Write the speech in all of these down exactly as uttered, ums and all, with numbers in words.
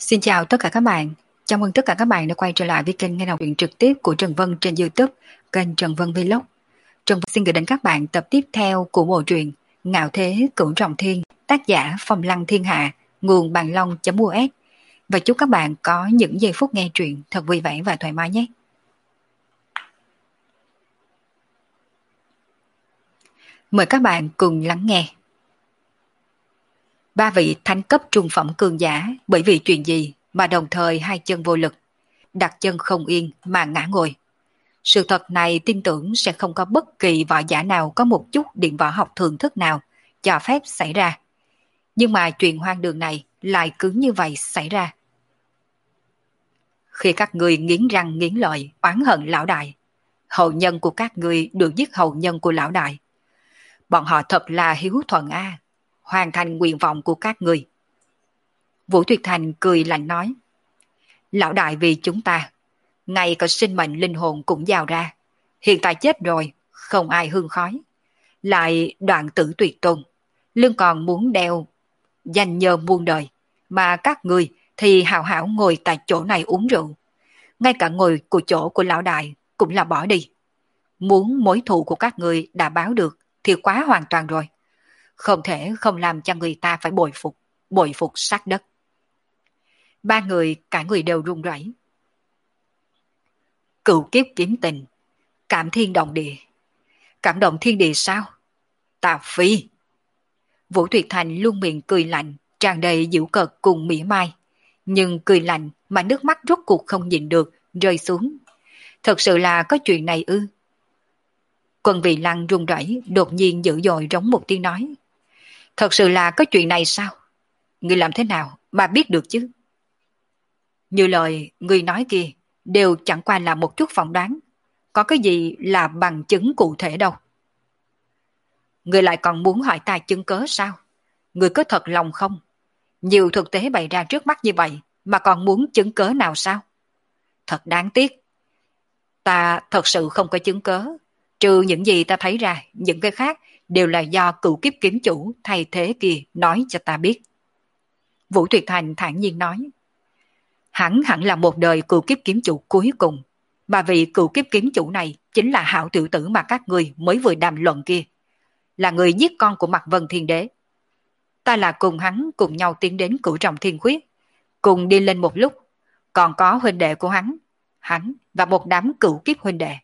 Xin chào tất cả các bạn. Chào mừng tất cả các bạn đã quay trở lại với kênh nghe đọc truyện trực tiếp của Trần Vân trên YouTube, kênh Trần Vân Vlog. Trần Vân xin gửi đến các bạn tập tiếp theo của bộ truyện Ngạo Thế Cửu Trọng Thiên, tác giả Phong Lăng Thiên Hạ, nguồn bàn long.us. Và chúc các bạn có những giây phút nghe truyện thật vui vẻ và thoải mái nhé. Mời các bạn cùng lắng nghe. Ba vị thánh cấp trung phẩm cường giả bởi vì chuyện gì mà đồng thời hai chân vô lực, đặt chân không yên mà ngã ngồi. Sự thật này tin tưởng sẽ không có bất kỳ võ giả nào có một chút điện võ học thường thức nào cho phép xảy ra. Nhưng mà chuyện hoang đường này lại cứ như vậy xảy ra. Khi các người nghiến răng nghiến lợi oán hận lão đại, hậu nhân của các người được giết hậu nhân của lão đại. Bọn họ thật là hiếu thuận a, hoàn thành nguyện vọng của các người. Vũ Tuyệt Thành cười lạnh nói, lão đại vì chúng ta, ngay cả sinh mệnh linh hồn cũng giao ra, hiện tại chết rồi, không ai hương khói. Lại đoạn tử tuyệt tôn, lưng còn muốn đeo danh nhờ muôn đời, mà các người thì hào hảo ngồi tại chỗ này uống rượu. Ngay cả ngồi của chỗ của lão đại cũng là bỏ đi. Muốn mối thù của các người đã báo được thì quá hoàn toàn rồi. Không thể không làm cho người ta phải bội phục, bội phục sát đất. Ba người, cả người đều run rẩy. Cửu kiếp kiếm tình, cảm thiên động địa. Cảm động thiên địa sao? Tà phi! Vũ Tuyệt Thành luôn miệng cười lạnh, tràn đầy giễu cợt cùng mỉa mai. Nhưng cười lạnh mà nước mắt rốt cuộc không nhịn được, rơi xuống. Thật sự là có chuyện này ư? Quân Vị Lăng run rẩy, đột nhiên dữ dội rống một tiếng nói. Thật sự là có chuyện này sao? Ngươi làm thế nào mà biết được chứ? Như lời ngươi nói kia, đều chẳng qua là một chút phỏng đoán. Có cái gì là bằng chứng cụ thể đâu. Ngươi lại còn muốn hỏi ta chứng cớ sao? Ngươi có thật lòng không? Nhiều thực tế bày ra trước mắt như vậy, mà còn muốn chứng cớ nào sao? Thật đáng tiếc. Ta thật sự không có chứng cớ. Trừ những gì ta thấy ra, những cái khác đều là do cựu kiếp kiếm chủ thay thế kia nói cho ta biết. Vũ Tuyệt Thành thản nhiên nói. Hắn hẳn là một đời cựu kiếp kiếm chủ cuối cùng, mà vì cựu kiếp kiếm chủ này chính là hảo tiểu tử mà các người mới vừa đàm luận kia, là người giết con của Mạc Vân Thiên Đế. Ta là cùng hắn cùng nhau tiến đến Cửu Trọng Thiên Khuyết, cùng đi lên một lúc, còn có huynh đệ của hắn, hắn và một đám cựu kiếp huynh đệ.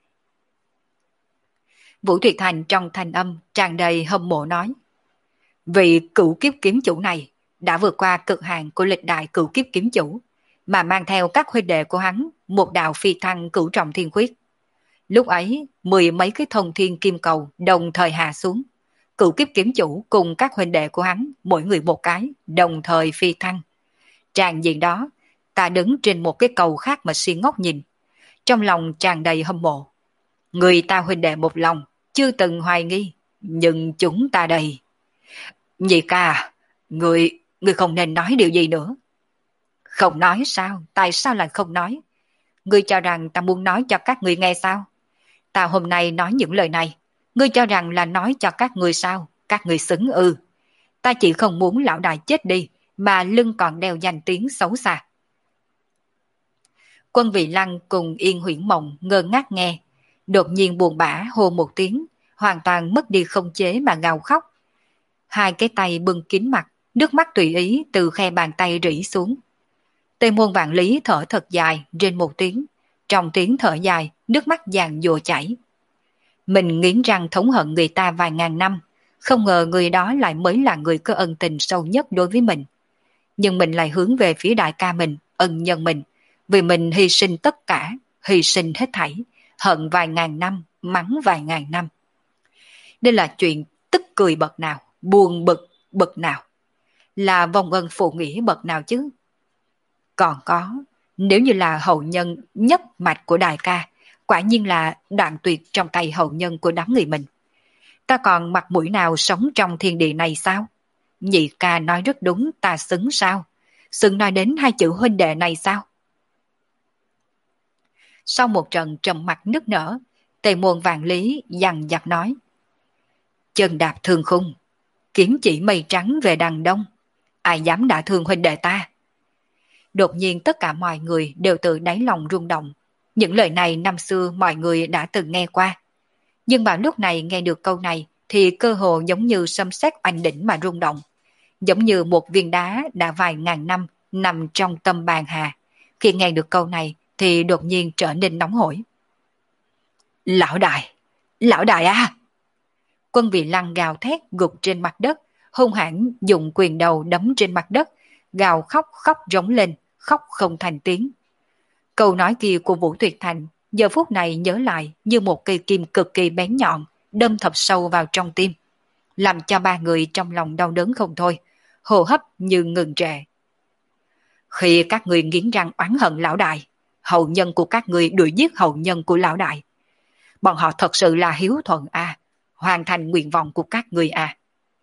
Vũ Tuyệt Thành trong thanh âm tràn đầy hâm mộ nói, vị cựu kiếp kiếm chủ này đã vượt qua cực hạn của lịch đại cựu kiếp kiếm chủ, mà mang theo các huynh đệ của hắn một đạo phi thăng Cửu Trọng Thiên Khuyết. Lúc ấy, mười mấy cái thông thiên kim cầu đồng thời hạ xuống. Cựu kiếp kiếm chủ cùng các huynh đệ của hắn, mỗi người một cái, đồng thời phi thăng. Tràn diện đó, ta đứng trên một cái cầu khác mà si ngốc nhìn. Trong lòng tràn đầy hâm mộ. Người ta huynh đệ một lòng, chưa từng hoài nghi, nhưng chúng ta đây. Nhị ca, người, người không nên nói điều gì nữa. Không nói sao? Tại sao lại không nói? Ngươi cho rằng ta muốn nói cho các ngươi nghe sao? Ta hôm nay nói những lời này, ngươi cho rằng là nói cho các ngươi sao? Các ngươi xứng ư? Ta chỉ không muốn lão đại chết đi, mà lưng còn đeo danh tiếng xấu xa. Quân Vị Lăng cùng Yên Huyễn Mộng ngơ ngác nghe, đột nhiên buồn bã hô một tiếng, hoàn toàn mất đi không chế mà gào khóc. Hai cái tay bưng kín mặt, nước mắt tùy ý từ khe bàn tay rỉ xuống. Tề Môn Vạn Lý thở thật dài, rên một tiếng. Trong tiếng thở dài, nước mắt giàn giụa chảy. Mình nghiến răng thống hận người ta vài ngàn năm, không ngờ người đó lại mới là người có ân tình sâu nhất đối với mình. Nhưng mình lại hướng về phía đại ca mình, ân nhân mình, vì mình hy sinh tất cả, hy sinh hết thảy, hận vài ngàn năm, mắng vài ngàn năm. Đây là chuyện tức cười bậc nào, buồn bực bậc nào, là vong ân phụ nghĩa bậc nào chứ. Còn có, nếu như là hậu nhân nhất mạch của đại ca, quả nhiên là đoạn tuyệt trong tay hậu nhân của đám người mình. Ta còn mặt mũi nào sống trong thiên địa này sao? Nhị ca nói rất đúng, ta xứng sao? Xứng nói đến hai chữ huynh đệ này sao? Sau một trận trầm mặc nức nở, Tề Môn Vạn Lý dằn dặt nói. Chân đạp thương khung, kiếm chỉ mây trắng về đằng đông, ai dám đả thương huynh đệ ta? Đột nhiên tất cả mọi người đều từ đáy lòng rung động. Những lời này năm xưa mọi người đã từng nghe qua. Nhưng mà lúc này nghe được câu này thì cơ hồ giống như sấm sét oanh đỉnh mà rung động. Giống như một viên đá đã vài ngàn năm nằm trong tâm bàn hà. Khi nghe được câu này thì đột nhiên trở nên nóng hổi. Lão đại! Lão đại à! Quân Vị Lăng gào thét gục trên mặt đất, hung hãn dùng quyền đầu đấm trên mặt đất, gào khóc khóc rống lên, khóc không thành tiếng. Câu nói kia của Vũ Tuyệt Thành giờ phút này nhớ lại như một cây kim cực kỳ bén nhọn, đâm thập sâu vào trong tim, làm cho ba người trong lòng đau đớn không thôi, hô hấp như ngừng trệ. Khi các người nghiến răng oán hận lão đại, hậu nhân của các người đuổi giết hậu nhân của lão đại, bọn họ thật sự là hiếu thuận à, hoàn thành nguyện vọng của các người à.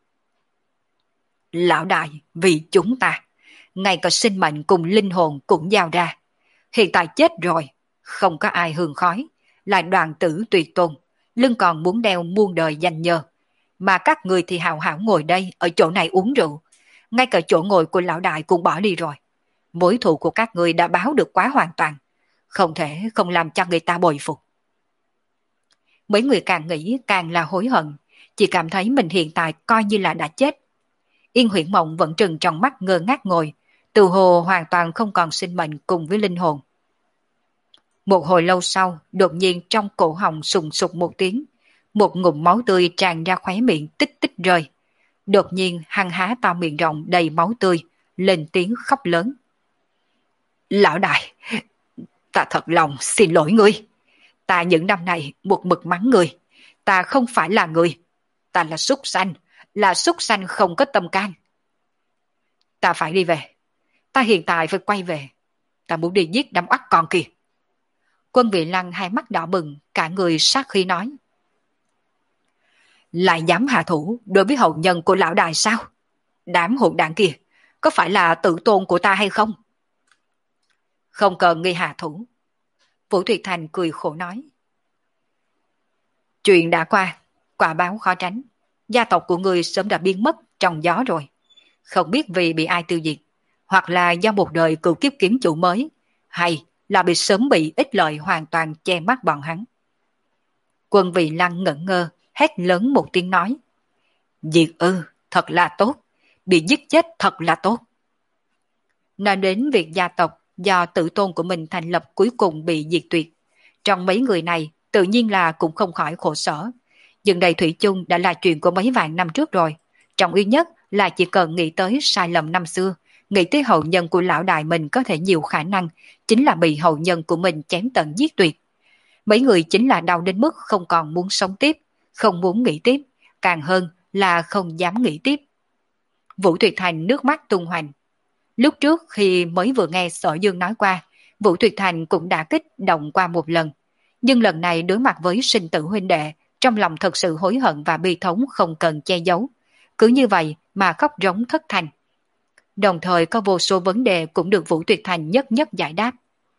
Lão đại vì chúng ta, ngay cả sinh mệnh cùng linh hồn cũng giao ra. Hiện tại chết rồi, không có ai hương khói, lại đoàn tử tuyệt tôn, lưng còn muốn đeo muôn đời danh nhơ. Mà các người thì hào hảo ngồi đây ở chỗ này uống rượu, ngay cả chỗ ngồi của lão đại cũng bỏ đi rồi. Mối thù của các người đã báo được quá hoàn toàn, không thể không làm cho người ta bội phục. Mấy người càng nghĩ càng là hối hận, chỉ cảm thấy mình hiện tại coi như là đã chết. Yên Huyễn Mộng vẫn trừng trong mắt ngơ ngác ngồi, từ hồ hoàn toàn không còn sinh mệnh cùng với linh hồn. Một hồi lâu sau, đột nhiên trong cổ họng sùng sục một tiếng, một ngụm máu tươi tràn ra khóe miệng tích tích rơi. Đột nhiên hăng há to miệng rộng đầy máu tươi, lên tiếng khóc lớn. Lão đại, ta thật lòng xin lỗi ngươi. Ta những năm này một mực mắng ngươi. Ta không phải là người. Ta là súc sanh, là súc sanh không có tâm can. Ta phải đi về. Ta hiện tại phải quay về. Ta muốn đi giết đám oắt con kìa. Quân Vị Lăng hai mắt đỏ bừng, cả người sát khí nói. Lại dám hạ thủ đối với hậu nhân của lão đại sao? Đám hỗn đảng kia, có phải là tự tôn của ta hay không? Không cần ngươi hạ thủ. Vũ Tuyệt Thành cười khổ nói. Chuyện đã qua, quả báo khó tránh. Gia tộc của ngươi sớm đã biến mất trong gió rồi. Không biết vì bị ai tiêu diệt, hoặc là do một đời cựu kiếp kiếm chủ mới, hay là bị sớm bị ích lợi hoàn toàn che mắt bọn hắn. Quân Vị Lăng ngẩn ngơ, hét lớn một tiếng nói. Diệt ư, thật là tốt. Bị giết chết thật là tốt. Nói đến việc gia tộc do tự tôn của mình thành lập cuối cùng bị diệt tuyệt. Trong mấy người này, tự nhiên là cũng không khỏi khổ sở. Nhưng đây thủy chung đã là chuyện của mấy vạn năm trước rồi. Trọng yếu nhất là chỉ cần nghĩ tới sai lầm năm xưa, nghĩ tới hậu nhân của lão đại mình có thể nhiều khả năng, chính là bị hậu nhân của mình chém tận giết tuyệt. Mấy người chính là đau đến mức không còn muốn sống tiếp, không muốn nghĩ tiếp, càng hơn là không dám nghĩ tiếp. Vũ Tuyệt Thành nước mắt tung hoành. Lúc trước khi mới vừa nghe Sở Dương nói qua, Vũ Tuyệt Thành cũng đã kích động qua một lần. Nhưng lần này đối mặt với sinh tử huynh đệ, trong lòng thật sự hối hận và bi thống không cần che giấu. Cứ như vậy mà khóc rống thất thành. Đồng thời có vô số vấn đề cũng được Vũ Tuyệt Thành nhất nhất giải đáp.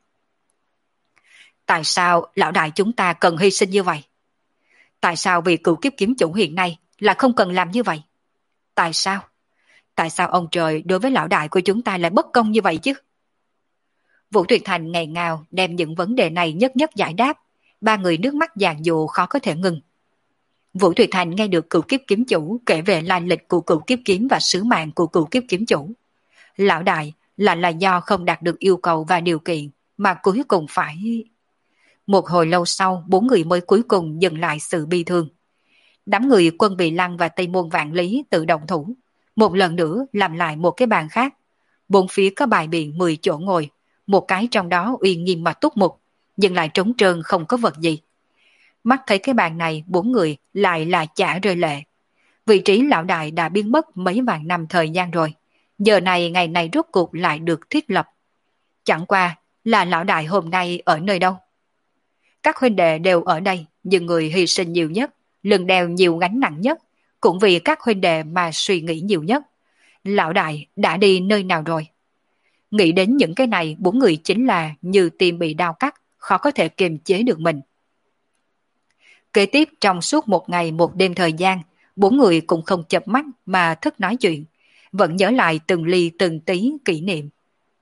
Tại sao lão đại chúng ta cần hy sinh như vậy? Tại sao vì cựu kiếp kiếm chủ hiện nay là không cần làm như vậy? Tại sao? Tại sao ông trời đối với lão đại của chúng ta lại bất công như vậy chứ? Vũ Tuyệt Thành ngày ngào đem những vấn đề này nhất nhất giải đáp. Ba người nước mắt giàn dụ khó có thể ngừng. Vũ Tuyệt Thành nghe được cựu kiếp kiếm chủ kể về lai lịch của cựu kiếp kiếm và sứ mạng của cựu kiếp kiếm chủ. Lão đại là là do không đạt được yêu cầu và điều kiện mà cuối cùng phải... Một hồi lâu sau, bốn người mới cuối cùng dừng lại sự bi thương. Đám người Quân Vị Lăng và Tây Môn Vạn Lý tự động thủ. Một lần nữa làm lại một cái bàn khác. Bốn phía có bài biện mười chỗ ngồi. Một cái trong đó uy nghiêm mà túc mục, nhưng lại trống trơn không có vật gì. Mắt thấy cái bàn này, bốn người lại là chả rơi lệ. Vị trí lão đại đã biến mất mấy vạn năm thời gian rồi. Giờ này ngày này rốt cuộc lại được thiết lập. Chẳng qua là lão đại hôm nay ở nơi đâu? Các huynh đệ đều ở đây, nhưng người hy sinh nhiều nhất, lưng đeo nhiều gánh nặng nhất, cũng vì các huynh đệ mà suy nghĩ nhiều nhất. Lão đại đã đi nơi nào rồi? Nghĩ đến những cái này, bốn người chính là như tim bị đau cắt, khó có thể kiềm chế được mình. Kế tiếp trong suốt một ngày một đêm thời gian, bốn người cũng không chợp mắt mà thức nói chuyện, vẫn nhớ lại từng ly từng tí kỷ niệm.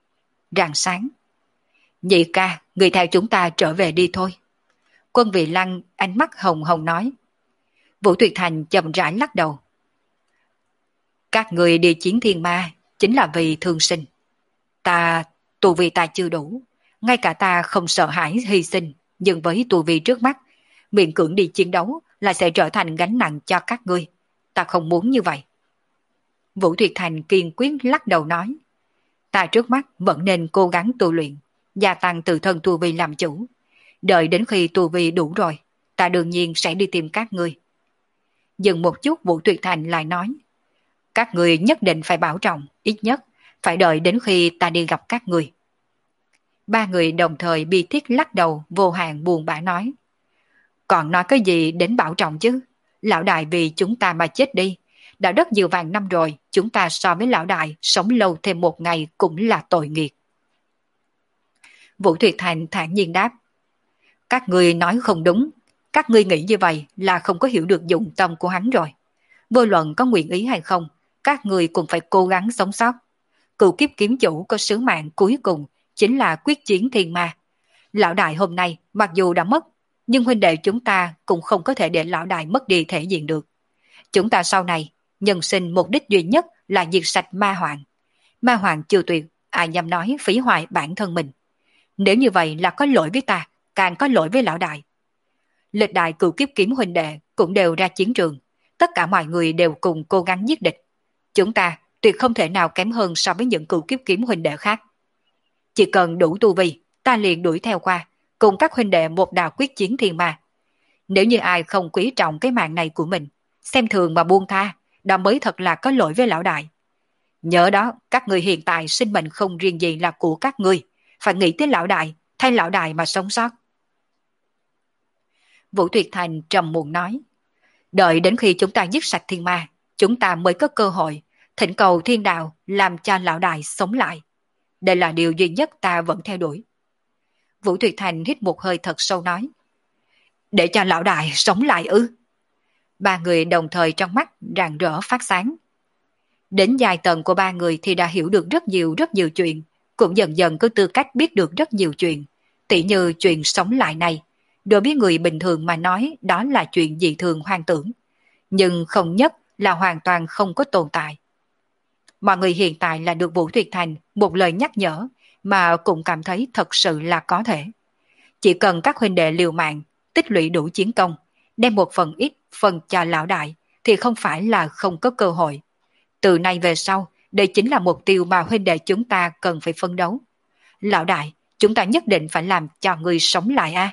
rạng sáng. Nhị ca, người theo chúng ta trở về đi thôi. Quân Vị Lăng ánh mắt hồng hồng nói. Vũ Tuyệt Thành chậm rãi lắc đầu. Các người đi chiến thiên ma chính là vì thương sinh. Ta, tu vi ta chưa đủ, ngay cả ta không sợ hãi hy sinh, nhưng với tu vi trước mắt, miễn cưỡng đi chiến đấu là sẽ trở thành gánh nặng cho các ngươi. Ta không muốn như vậy. Vũ Tuyệt Thành kiên quyết lắc đầu nói. Ta trước mắt vẫn nên cố gắng tu luyện, gia tăng tự thân tu vi làm chủ. Đợi đến khi tu vi đủ rồi, ta đương nhiên sẽ đi tìm các ngươi. Dừng một chút, Vũ Tuyệt Thành lại nói. Các ngươi nhất định phải bảo trọng, ít nhất phải đợi đến khi ta đi gặp các ngươi. Ba người đồng thời bi thiết lắc đầu, vô hạn buồn bã nói. Còn nói cái gì đến bảo trọng chứ? Lão đại vì chúng ta mà chết đi. Đã rất nhiều vàng năm rồi, chúng ta so với lão đại sống lâu thêm một ngày cũng là tội nghiệp. Vũ Tuyệt Thành thản nhiên đáp. Các ngươi nói không đúng. Các ngươi nghĩ như vậy là không có hiểu được dụng tâm của hắn rồi. Vô luận có nguyện ý hay không, các ngươi cũng phải cố gắng sống sót. Cựu kiếp kiếm chủ có sứ mạng cuối cùng chính là quyết chiến thiên ma. Lão đại hôm nay mặc dù đã mất, nhưng huynh đệ chúng ta cũng không có thể để lão đại mất đi thể diện được. Chúng ta sau này, nhân sinh mục đích duy nhất là diệt sạch ma hoàng. Ma hoàng chưa tuyệt, ai dám nói phỉ hoại bản thân mình. Nếu như vậy là có lỗi với ta, càng có lỗi với lão đại. Lịch đại cựu kiếp kiếm huynh đệ cũng đều ra chiến trường. Tất cả mọi người đều cùng cố gắng giết địch. Chúng ta tuyệt không thể nào kém hơn so với những cựu kiếp kiếm huynh đệ khác. Chỉ cần đủ tu vi, ta liền đuổi theo qua, cùng các huynh đệ một đạo quyết chiến thiên ma. Nếu như ai không quý trọng cái mạng này của mình, xem thường mà buông tha, đó mới thật là có lỗi với lão đại. Nhớ đó, các người hiện tại sinh mệnh không riêng gì là của các ngươi, phải nghĩ tới lão đại, thay lão đại mà sống sót. Vũ Tuyệt Thành trầm muộn nói. Đợi đến khi chúng ta giết sạch thiên ma, chúng ta mới có cơ hội thỉnh cầu thiên đạo làm cho lão đại sống lại. Đây là điều duy nhất ta vẫn theo đuổi. Vũ Tuyệt Thành hít một hơi thật sâu nói. Để cho lão đại sống lại ư? Ba người đồng thời trong mắt rạng rỡ phát sáng. Đến giai tầng của ba người thì đã hiểu được rất nhiều rất nhiều chuyện, cũng dần dần có tư cách biết được rất nhiều chuyện. Tỉ như chuyện sống lại này, đối với người bình thường mà nói đó là chuyện dị thường hoang tưởng, nhưng không nhất là hoàn toàn không có tồn tại. Mọi người hiện tại là được Vũ Tuyệt Thành một lời nhắc nhở mà cũng cảm thấy thật sự là có thể. Chỉ cần các huynh đệ liều mạng, tích lũy đủ chiến công, đem một phần ít phần cho lão đại thì không phải là không có cơ hội. Từ nay về sau, đây chính là mục tiêu mà huynh đệ chúng ta cần phải phấn đấu. Lão đại, chúng ta nhất định phải làm cho người sống lại a.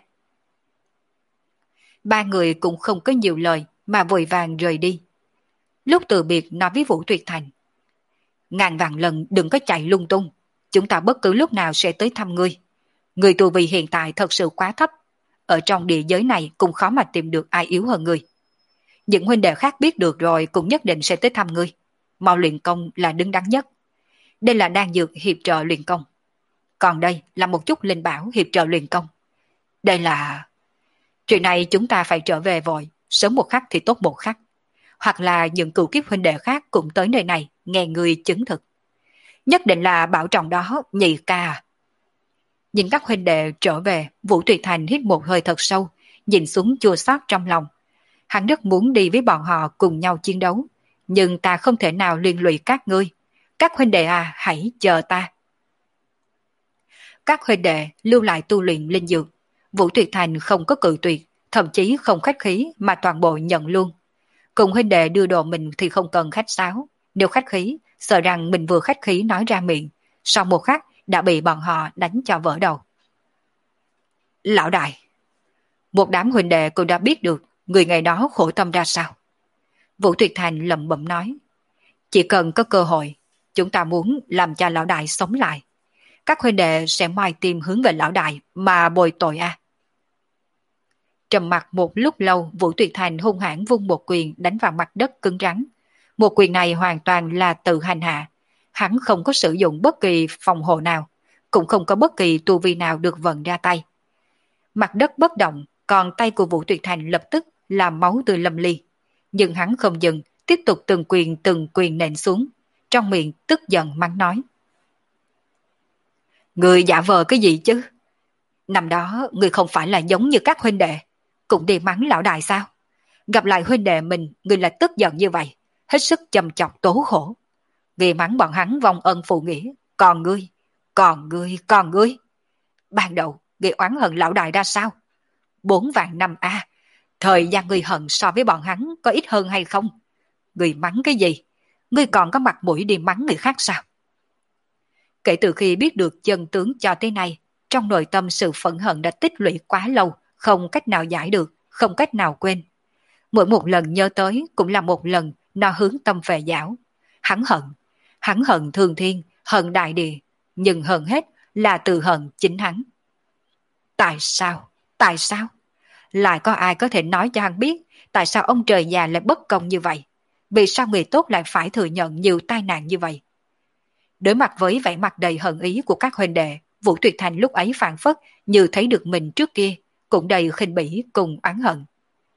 Ba người cũng không có nhiều lời mà vội vàng rời đi. Lúc từ biệt nói với Vũ Tuyệt Thành. Ngàn vạn lần đừng có chạy lung tung, chúng ta bất cứ lúc nào sẽ tới thăm ngươi. Người tu vi hiện tại thật sự quá thấp, ở trong địa giới này cũng khó mà tìm được ai yếu hơn ngươi. Những huynh đệ khác biết được rồi cũng nhất định sẽ tới thăm ngươi. Mau luyện công là đứng đắn nhất. Đây là đan dược hiệp trợ luyện công. Còn đây là một chút linh bảo hiệp trợ luyện công. Đây là... Chuyện này chúng ta phải trở về vội, sớm một khắc thì tốt một khắc. Hoặc là những cựu kiếp huynh đệ khác cũng tới nơi này nghe người chứng thực. Nhất định là bảo trọng đó, nhị ca. Nhìn các huynh đệ trở về, Vũ Tuyệt Thành hít một hơi thật sâu, nhìn xuống chua xót trong lòng. Hắn rất muốn đi với bọn họ cùng nhau chiến đấu, nhưng ta không thể nào liên lụy các ngươi. Các huynh đệ à, hãy chờ ta. Các huynh đệ lưu lại tu luyện linh dược. Vũ Tuyệt Thành không có cự tuyệt, thậm chí không khách khí mà toàn bộ nhận luôn. Cùng huynh đệ đưa đồ mình thì không cần khách sáo. Nếu khách khí, sợ rằng mình vừa khách khí nói ra miệng, sau một khắc đã bị bọn họ đánh cho vỡ đầu. Lão đại, một đám huynh đệ cũng đã biết được người ngày đó khổ tâm ra sao. Vũ Tuyệt Thành lẩm bẩm nói. Chỉ cần có cơ hội, chúng ta muốn làm cho lão đại sống lại. Các huynh đệ sẽ mai tìm hướng về lão đại mà bồi tội a. À. Trầm mặt một lúc lâu, Vũ Tuyệt Thành hung hãn vung một quyền đánh vào mặt đất cứng rắn. Một quyền này hoàn toàn là tự hành hạ. Hắn không có sử dụng bất kỳ phòng hộ nào, cũng không có bất kỳ tu vi nào được vận ra tay. Mặt đất bất động, còn tay của Vũ Tuyệt Thành lập tức làm máu tươi lâm ly. Nhưng hắn không dừng, tiếp tục từng quyền từng quyền nện xuống, trong miệng tức giận mắng nói. Người giả vờ cái gì chứ? Năm đó người không phải là giống như các huynh đệ, cũng đi mắng lão đại sao? Gặp lại huynh đệ mình, người lại tức giận như vậy, hết sức châm chọc tố khổ. Vì mắng bọn hắn vong ân phụ nghĩa, còn ngươi, còn ngươi, còn ngươi. Ban đầu, người oán hận lão đại ra sao? Bốn vạn năm a, thời gian người hận so với bọn hắn có ít hơn hay không? Người mắng cái gì? Ngươi còn có mặt mũi đi mắng người khác sao? Kể từ khi biết được chân tướng cho tới nay, trong nội tâm sự phẫn hận đã tích lũy quá lâu, không cách nào giải được, không cách nào quên. Mỗi một lần nhớ tới cũng là một lần nó hướng tâm về giáo. Hắn hận, hắn hận thương thiên, hận đại địa, nhưng hơn hết là từ hận chính hắn. Tại sao? Tại sao? Lại có ai có thể nói cho hắn biết tại sao ông trời già lại bất công như vậy? Vì sao người tốt lại phải thừa nhận nhiều tai nạn như vậy? Đối mặt với vẻ mặt đầy hận ý của các huynh đệ, Vũ Tuyệt Thành lúc ấy phản phất như thấy được mình trước kia, cũng đầy khinh bỉ cùng oán hận.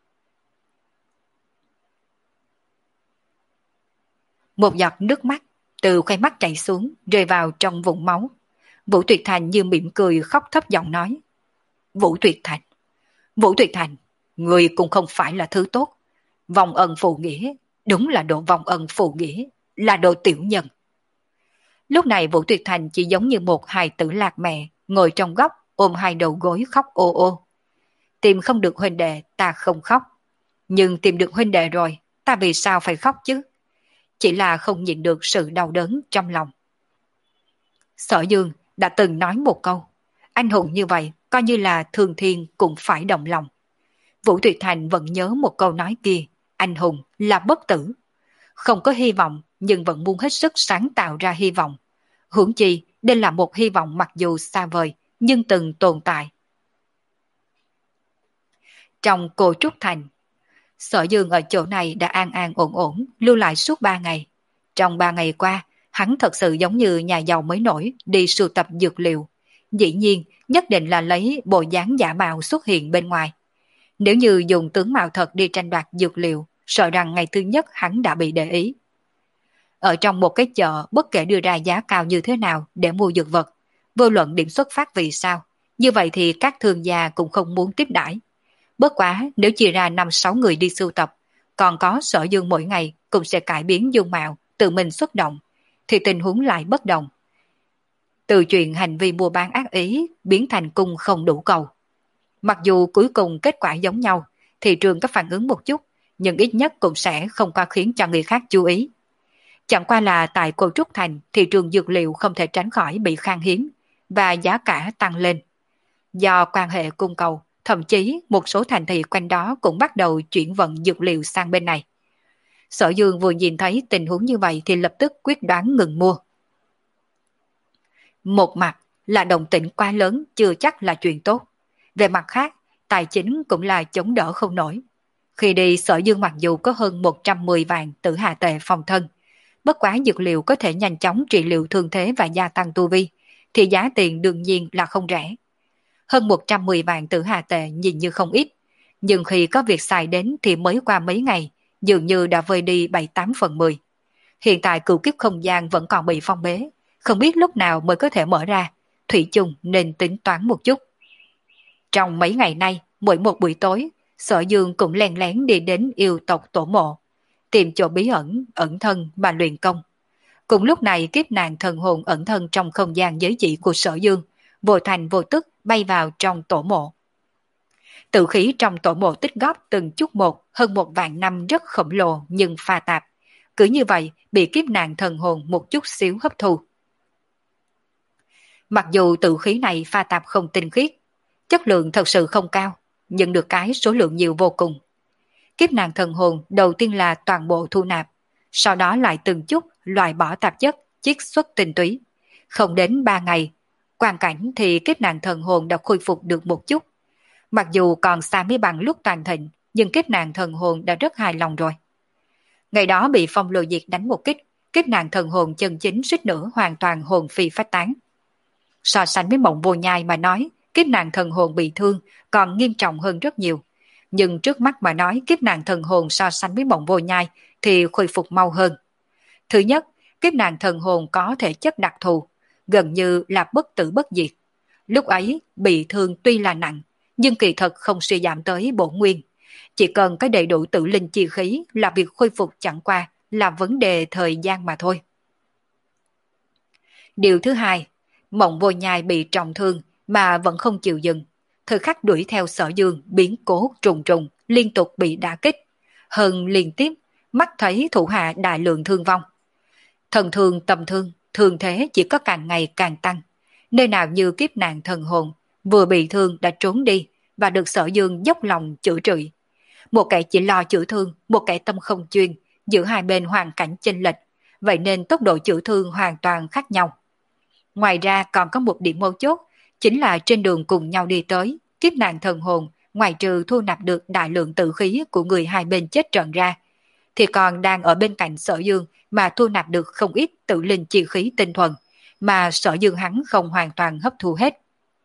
Một giọt nước mắt từ khóe mắt chảy xuống, rơi vào trong vũng máu. Vũ Tuyệt Thành như mỉm cười khóc thấp giọng nói. Vũ Tuyệt Thành, Vũ Tuyệt Thành, người cũng không phải là thứ tốt. Vong ân phụ nghĩa, đúng là độ vong ân phụ nghĩa, là độ tiểu nhân. Lúc này Vũ Tuyệt Thành chỉ giống như một hài tử lạc mẹ, ngồi trong góc, ôm hai đầu gối khóc ô ô. Tìm không được huynh đệ, ta không khóc. Nhưng tìm được huynh đệ rồi, ta vì sao phải khóc chứ? Chỉ là không nhịn được sự đau đớn trong lòng. Sở Dương đã từng nói một câu, anh hùng như vậy, coi như là thường thiên cũng phải động lòng. Vũ Tuyệt Thành vẫn nhớ một câu nói kia, anh hùng là bất tử. Không có hy vọng, nhưng vẫn muốn hết sức sáng tạo ra hy vọng. Huống chi, đây là một hy vọng mặc dù xa vời, nhưng từng tồn tại. Trong Cô Trúc Thành, Sở Dương ở chỗ này đã an an ổn ổn, lưu lại suốt ba ngày. Trong ba ngày qua, hắn thật sự giống như nhà giàu mới nổi, đi sưu tập dược liệu. Dĩ nhiên, nhất định là lấy bộ dáng giả mạo xuất hiện bên ngoài. Nếu như dùng tướng mạo thật đi tranh đoạt dược liệu, sợ rằng ngày thứ nhất hắn đã bị để ý. Ở trong một cái chợ, bất kể đưa ra giá cao như thế nào để mua dược vật, vô luận điểm xuất phát vì sao, như vậy thì các thương gia cũng không muốn tiếp đãi. Bất quá nếu chia ra năm sáu người đi sưu tập, còn có Sở Dương mỗi ngày cũng sẽ cải biến dung mạo, tự mình xuất động, thì tình huống lại bất đồng. Từ chuyện hành vi mua bán ác ý biến thành cung không đủ cầu. Mặc dù cuối cùng kết quả giống nhau, thị trường có phản ứng một chút, nhưng ít nhất cũng sẽ không có khiến cho người khác chú ý. Chẳng qua là tại Cô Trúc Thành, thị trường dược liệu không thể tránh khỏi bị khan hiếm và giá cả tăng lên. Do quan hệ cung cầu, thậm chí một số thành thị quanh đó cũng bắt đầu chuyển vận dược liệu sang bên này. Sở Dương vừa nhìn thấy tình huống như vậy thì lập tức quyết đoán ngừng mua. Một mặt là đồng tĩnh quá lớn chưa chắc là chuyện tốt. Về mặt khác, tài chính cũng là chống đỡ không nổi. Khi đi Sở Dương mặc dù có hơn một trăm mười vạn tử hà tệ phòng thân, bất quá dược liệu có thể nhanh chóng trị liệu thương thế và gia tăng tu vi, thì giá tiền đương nhiên là không rẻ. Hơn một trăm mười vạn tử hà tệ nhìn như không ít, nhưng khi có việc xài đến thì mới qua mấy ngày, dường như đã vơi đi bảy tám phần mười. Hiện tại cửu kiếp không gian vẫn còn bị phong bế, không biết lúc nào mới có thể mở ra, thủy chung nên tính toán một chút. Trong mấy ngày nay, mỗi một buổi tối, Sở Dương cũng len lén đi đến yêu tộc tổ mộ, tìm chỗ bí ẩn, ẩn thân mà luyện công. Cùng lúc này kiếp nạn thần hồn ẩn thân trong không gian giới chỉ của Sở Dương, vô thành vô tức bay vào trong tổ mộ. Tự khí trong tổ mộ tích góp từng chút một hơn một vạn năm rất khổng lồ nhưng pha tạp, cứ như vậy bị kiếp nạn thần hồn một chút xíu hấp thu. Mặc dù tự khí này pha tạp không tinh khiết, chất lượng thật sự không cao, nhưng được cái số lượng nhiều vô cùng. Kiếp nạn thần hồn đầu tiên là toàn bộ thu nạp, sau đó lại từng chút loại bỏ tạp chất, chiết xuất tinh túy. Không đến ba ngày, quan cảnh thì kiếp nạn thần hồn đã khôi phục được một chút. Mặc dù còn xa mới bằng lúc toàn thịnh, nhưng kiếp nạn thần hồn đã rất hài lòng rồi. Ngày đó bị phong lôi diệt đánh một kích, kiếp nạn thần hồn chân chính suýt nữa hoàn toàn hồn phi phách tán. So sánh với Mộng Vô Nhai mà nói, kiếp nạn thần hồn bị thương còn nghiêm trọng hơn rất nhiều. Nhưng trước mắt mà nói kiếp nạn thần hồn so sánh với Mộng Vô Nhai thì khôi phục mau hơn. Thứ nhất, kiếp nạn thần hồn có thể chất đặc thù, gần như là bất tử bất diệt. Lúc ấy bị thương tuy là nặng, nhưng kỳ thật không suy giảm tới bổn nguyên. Chỉ cần có đầy đủ tự linh chi khí là việc khôi phục chẳng qua là vấn đề thời gian mà thôi. Điều thứ hai, Mộng Vô Nhai bị trọng thương mà vẫn không chịu dừng. Thời khắc đuổi theo Sở Dương biến cố trùng trùng, liên tục bị đả kích. Hơn liên tiếp, mắt thấy thủ hạ đại lượng thương vong. Thần thương tầm thương, thương thế chỉ có càng ngày càng tăng. Nơi nào như kiếp nạn thần hồn, vừa bị thương đã trốn đi và được Sở Dương dốc lòng chữa trị. Một kẻ chỉ lo chữa thương, một kẻ tâm không chuyên, giữa hai bên hoàn cảnh chênh lệch, vậy nên tốc độ chữa thương hoàn toàn khác nhau. Ngoài ra còn có một điểm mấu chốt, chính là trên đường cùng nhau đi tới, kiếp nạn thần hồn, ngoài trừ thu nạp được đại lượng tử khí của người hai bên chết trận ra, thì còn đang ở bên cạnh Sở Dương mà thu nạp được không ít tự linh chi khí tinh thuần, mà Sở Dương hắn không hoàn toàn hấp thu hết.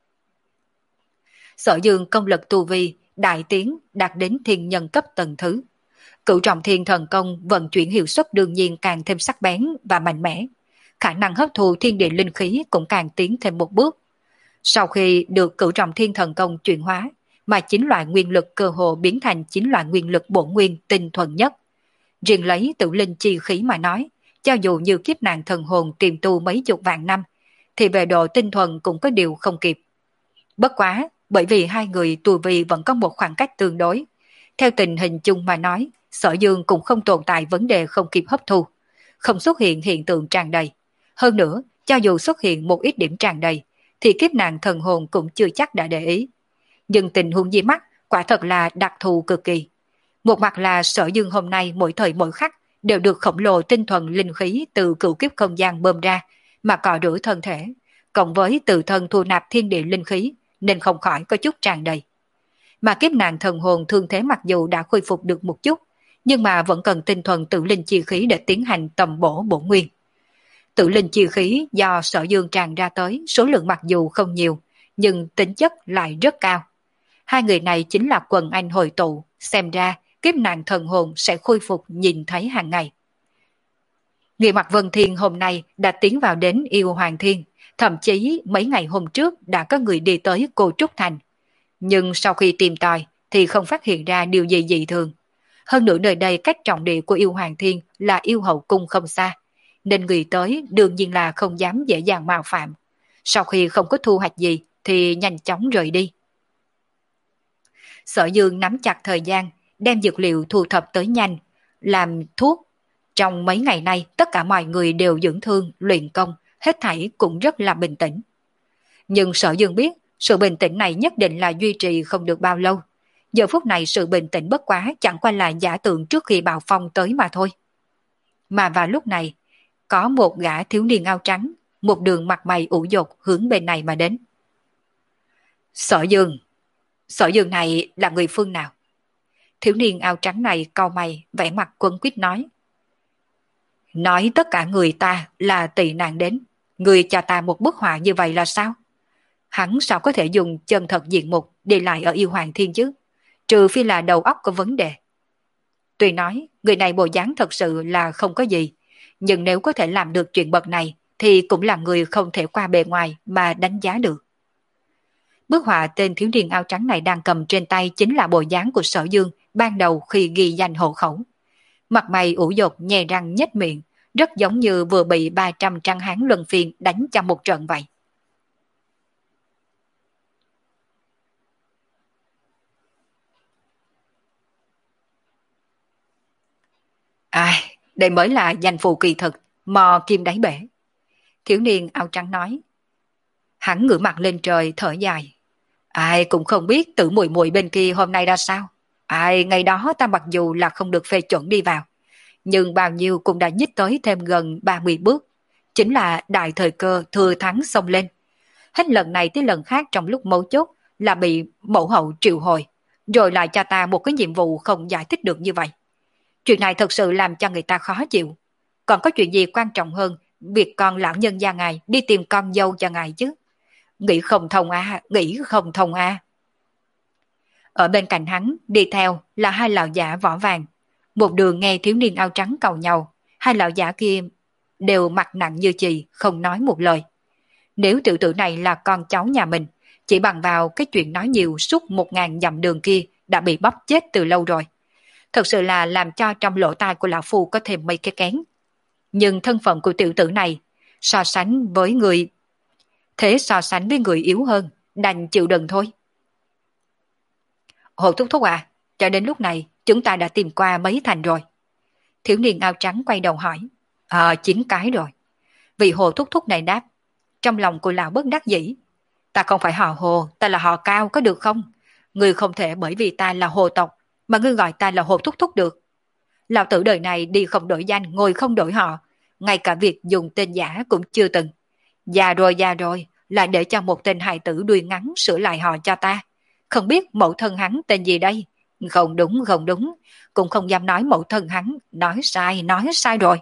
Sở Dương công lực tu vi, đại tiến đạt đến thiên nhân cấp tầng thứ. Cửu trọng thiên thần công vận chuyển hiệu suất đương nhiên càng thêm sắc bén và mạnh mẽ. Khả năng hấp thu thiên địa linh khí cũng càng tiến thêm một bước. Sau khi được cửu trọng thiên thần công chuyển hóa, mà chín loại nguyên lực cơ hồ biến thành chín loại nguyên lực bổn nguyên tinh thuần nhất. Riêng lấy tự linh chi khí mà nói, cho dù như kiếp nạn thần hồn tiềm tu mấy chục vạn năm, thì về độ tinh thuần cũng có điều không kịp. Bất quá, bởi vì hai người tu vi vẫn có một khoảng cách tương đối. Theo tình hình chung mà nói, Sở Dương cũng không tồn tại vấn đề không kịp hấp thu, không xuất hiện hiện tượng tràn đầy. Hơn nữa, cho dù xuất hiện một ít điểm tràn đầy, thì kiếp nạn thần hồn cũng chưa chắc đã để ý. Nhưng tình huống di mắt quả thật là đặc thù cực kỳ. Một mặt là Sở Dương hôm nay mỗi thời mỗi khắc đều được khổng lồ tinh thuần linh khí từ cửu kiếp không gian bơm ra mà cọ rửa thân thể, cộng với tự thân thu nạp thiên địa linh khí nên không khỏi có chút tràn đầy. Mà kiếp nạn thần hồn thương thế mặc dù đã khôi phục được một chút, nhưng mà vẫn cần tinh thuần tự linh chi khí để tiến hành tầm bổ bổn nguyên. Tự linh chi khí do Sở Dương tràn ra tới số lượng mặc dù không nhiều, nhưng tính chất lại rất cao. Hai người này chính là quần anh hội tụ, xem ra kiếp nạn thần hồn sẽ khôi phục nhìn thấy hàng ngày. Người mặc Vân Thiên hôm nay đã tiến vào đến Yêu Hoàng Thiên, thậm chí mấy ngày hôm trước đã có người đi tới Cô Trúc Thành. Nhưng sau khi tìm tòi thì không phát hiện ra điều gì dị thường. Hơn nữa nơi đây cách trọng địa của Yêu Hoàng Thiên là Yêu Hậu Cung không xa, nên người tới đương nhiên là không dám dễ dàng mạo phạm. Sau khi không có thu hoạch gì thì nhanh chóng rời đi. Sở Dương nắm chặt thời gian, đem dược liệu thu thập tới nhanh, làm thuốc. Trong mấy ngày nay, tất cả mọi người đều dưỡng thương, luyện công, hết thảy cũng rất là bình tĩnh. Nhưng Sở Dương biết, sự bình tĩnh này nhất định là duy trì không được bao lâu. Giờ phút này sự bình tĩnh bất quá chẳng qua là giả tượng trước khi bạo phong tới mà thôi. Mà vào lúc này, có một gã thiếu niên áo trắng, một đường mặt mày ủ dột hướng bên này mà đến. Sở Dương, Sở Dương này là người phương nào? Thiếu niên áo trắng này cau mày, vẻ mặt quấn quýt nói. Nói tất cả người ta là tị nạn đến, người cho ta một bức họa như vậy là sao? Hắn sao có thể dùng chân thật diện mục đi lại ở Yêu Hoàng Thiên chứ? Trừ phi là đầu óc có vấn đề. Tuy nói người này bộ dáng thật sự là không có gì, nhưng nếu có thể làm được chuyện bậc này thì cũng là người không thể qua bề ngoài mà đánh giá được. Bức họa tên thiếu niên áo trắng này đang cầm trên tay chính là bộ dáng của Sở Dương ban đầu khi ghi danh hộ khẩu. Mặt mày ủ dột nhè răng nhếch miệng, rất giống như vừa bị ba trăm trăng hán luân phiên đánh cho một trận vậy. Ai, đây mới là danh phù kỳ thực, mò kim đáy bể. Thiếu niên áo trắng nói. Hắn ngửa mặt lên trời thở dài. Ai cũng không biết tử muội muội bên kia hôm nay ra sao. Ai, ngày đó ta mặc dù là không được phê chuẩn đi vào, nhưng bao nhiêu cũng đã nhích tới thêm gần ba mươi bước. Chính là đại thời cơ thừa thắng xông lên. Hết lần này tới lần khác trong lúc mấu chốt là bị mẫu hậu triệu hồi, rồi lại cho ta một cái nhiệm vụ không giải thích được như vậy. Chuyện này thật sự làm cho người ta khó chịu. Còn có chuyện gì quan trọng hơn việc con lão nhân gia ngài đi tìm con dâu cho ngài chứ? Nghĩ không thông à, nghĩ không thông à. Ở bên cạnh hắn đi theo là hai lão giả võ vàng. Một đường nghe thiếu niên áo trắng cầu nhau, hai lão giả kia đều mặt nặng như chì, không nói một lời. Nếu tiểu tử này là con cháu nhà mình, chỉ bằng vào cái chuyện nói nhiều suốt một ngàn dặm đường kia đã bị bóp chết từ lâu rồi. Thật sự là làm cho trong lỗ tai của lão phu có thêm mấy cái kén. Nhưng thân phận của tiểu tử này, so sánh với người, thế so sánh với người yếu hơn, đành chịu đựng thôi. Hồ thúc thúc à, cho đến lúc này chúng ta đã tìm qua mấy thành rồi. Thiếu niên áo trắng quay đầu hỏi. Ờ, chín cái rồi. Vị Hồ thúc thúc này đáp. Trong lòng của lão bất đắc dĩ. Ta không phải họ Hồ, ta là họ Cao, có được không? Ngươi không thể bởi vì ta là Hồ tộc mà ngươi gọi ta là Hồ thúc thúc được. Lão tử đời này đi không đổi danh, ngồi không đổi họ, ngay cả việc dùng tên giả cũng chưa từng. Già rồi già rồi, lại để cho một tên hài tử đuôi ngắn sửa lại họ cho ta. Không biết mẫu thân hắn tên gì đây? Không đúng, không đúng, cũng không dám nói mẫu thân hắn, nói sai, nói sai rồi.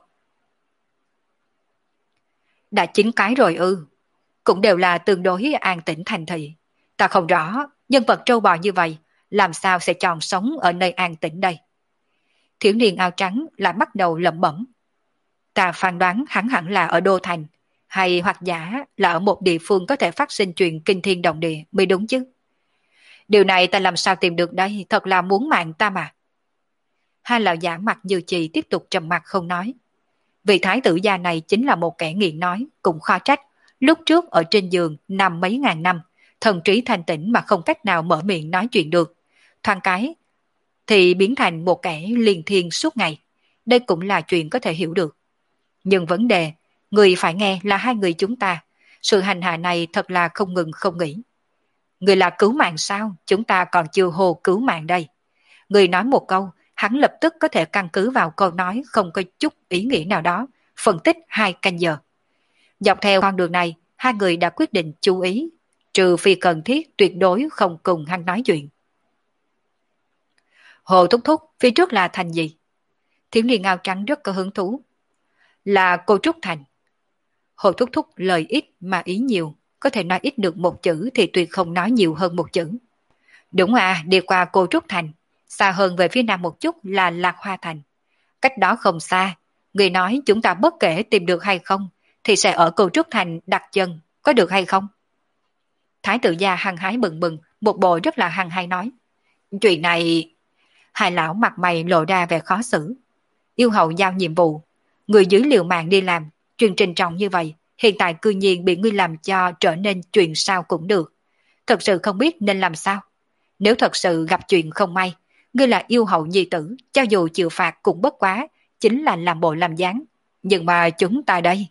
Đã chín cái rồi ư, cũng đều là tương đối an tĩnh thành thị. Ta không rõ, nhân vật trâu bò như vậy, làm sao sẽ chọn sống ở nơi an tĩnh đây? Thiếu niên áo trắng lại bắt đầu lẩm bẩm. Ta phán đoán hắn hẳn là ở Đô Thành, hay hoặc giả là ở một địa phương có thể phát sinh chuyện kinh thiên động địa mới đúng chứ. Điều này ta làm sao tìm được đây, thật là muốn mạng ta mà. Hai lão giả mặt như chì tiếp tục trầm mặc không nói. Vị thái tử gia này chính là một kẻ nghiện nói, cũng khó trách. Lúc trước ở trên giường nằm mấy ngàn năm, thần trí thanh tĩnh mà không cách nào mở miệng nói chuyện được. Thoáng cái thì biến thành một kẻ liền thiên suốt ngày. Đây cũng là chuyện có thể hiểu được. Nhưng vấn đề, người phải nghe là hai người chúng ta. Sự hành hạ này thật là không ngừng không nghỉ. Người là cứu mạng sao? Chúng ta còn chưa hô cứu mạng đây. Người nói một câu, hắn lập tức có thể căn cứ vào câu nói không có chút ý nghĩa nào đó, phân tích hai canh giờ. Dọc theo con đường này, hai người đã quyết định chú ý, trừ phi cần thiết tuyệt đối không cùng hắn nói chuyện. Hồ thúc thúc, phía trước là thành gì? Thiếu niên áo trắng rất có hứng thú. Là Cô Trúc Thành. Hồ thúc thúc lời ít mà ý nhiều, có thể nói ít được một chữ thì tuyệt không nói nhiều hơn một chữ. Đúng à, đi qua Cô Trúc Thành, xa hơn về phía nam một chút là Lạc Hoa Thành. Cách đó không xa, người nói chúng ta bất kể tìm được hay không, thì sẽ ở Cô Trúc Thành đặt chân, có được hay không? Thái tử gia hăng hái bừng bừng, một bộ rất là hăng hái nói. Chuyện này... Hai lão mặt mày lộ ra vẻ khó xử. Yêu hậu giao nhiệm vụ, người dưới liều mạng đi làm, chuyện trình trọng như vậy, hiện tại cư nhiên bị ngươi làm cho trở nên chuyện sao cũng được. Thật sự không biết nên làm sao. Nếu thật sự gặp chuyện không may, ngươi là yêu hậu nhi tử, cho dù chịu phạt cũng bất quá, chính là làm bộ làm dáng. Nhưng mà chúng ta đây...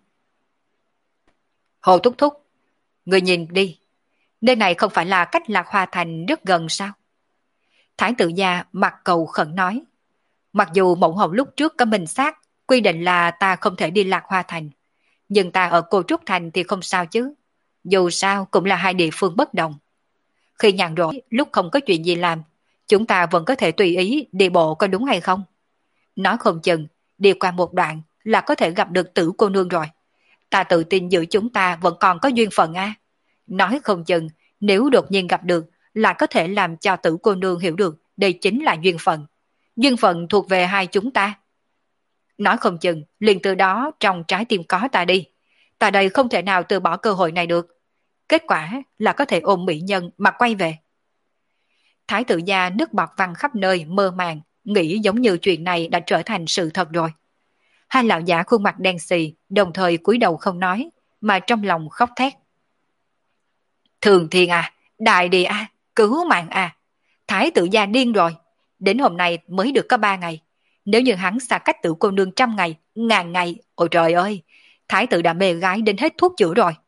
Hồ thúc thúc, ngươi nhìn đi, nơi này không phải là cách Lạc Hoa Thành rất gần sao? Thái tử gia mặt cầu khẩn nói. Mặc dù mẫu hậu lúc trước có minh xác, quy định là ta không thể đi Lạc Hoa Thành, nhưng ta ở Cô Trúc Thành thì không sao chứ. Dù sao cũng là hai địa phương bất đồng. Khi nhàn rỗi, lúc không có chuyện gì làm, chúng ta vẫn có thể tùy ý đi bộ, có đúng hay không? Nói không chừng, đi qua một đoạn là có thể gặp được Tử cô nương rồi. Ta tự tin giữa chúng ta vẫn còn có duyên phận a. Nói không chừng, nếu đột nhiên gặp được, là có thể làm cho Tử cô nương hiểu được đây chính là duyên phận. Duyên phận thuộc về hai chúng ta. Nói không chừng, liền từ đó trong trái tim có ta đi. Ta đây không thể nào từ bỏ cơ hội này được. Kết quả là có thể ôm mỹ nhân mà quay về. Thái tử gia nước bọt văng khắp nơi, mơ màng, nghĩ giống như chuyện này đã trở thành sự thật rồi. Hai lão giả khuôn mặt đen xì, đồng thời cúi đầu không nói, mà trong lòng khóc thét. Thường Thiên à, đại địa à, cứu mạng à, Thái tử gia điên rồi. Đến hôm nay mới được có ba ngày. Nếu như hắn xa cách Tử cô nương trăm ngày, ngàn ngày, ôi trời ơi, Thái tử đã mê gái đến hết thuốc chữa rồi.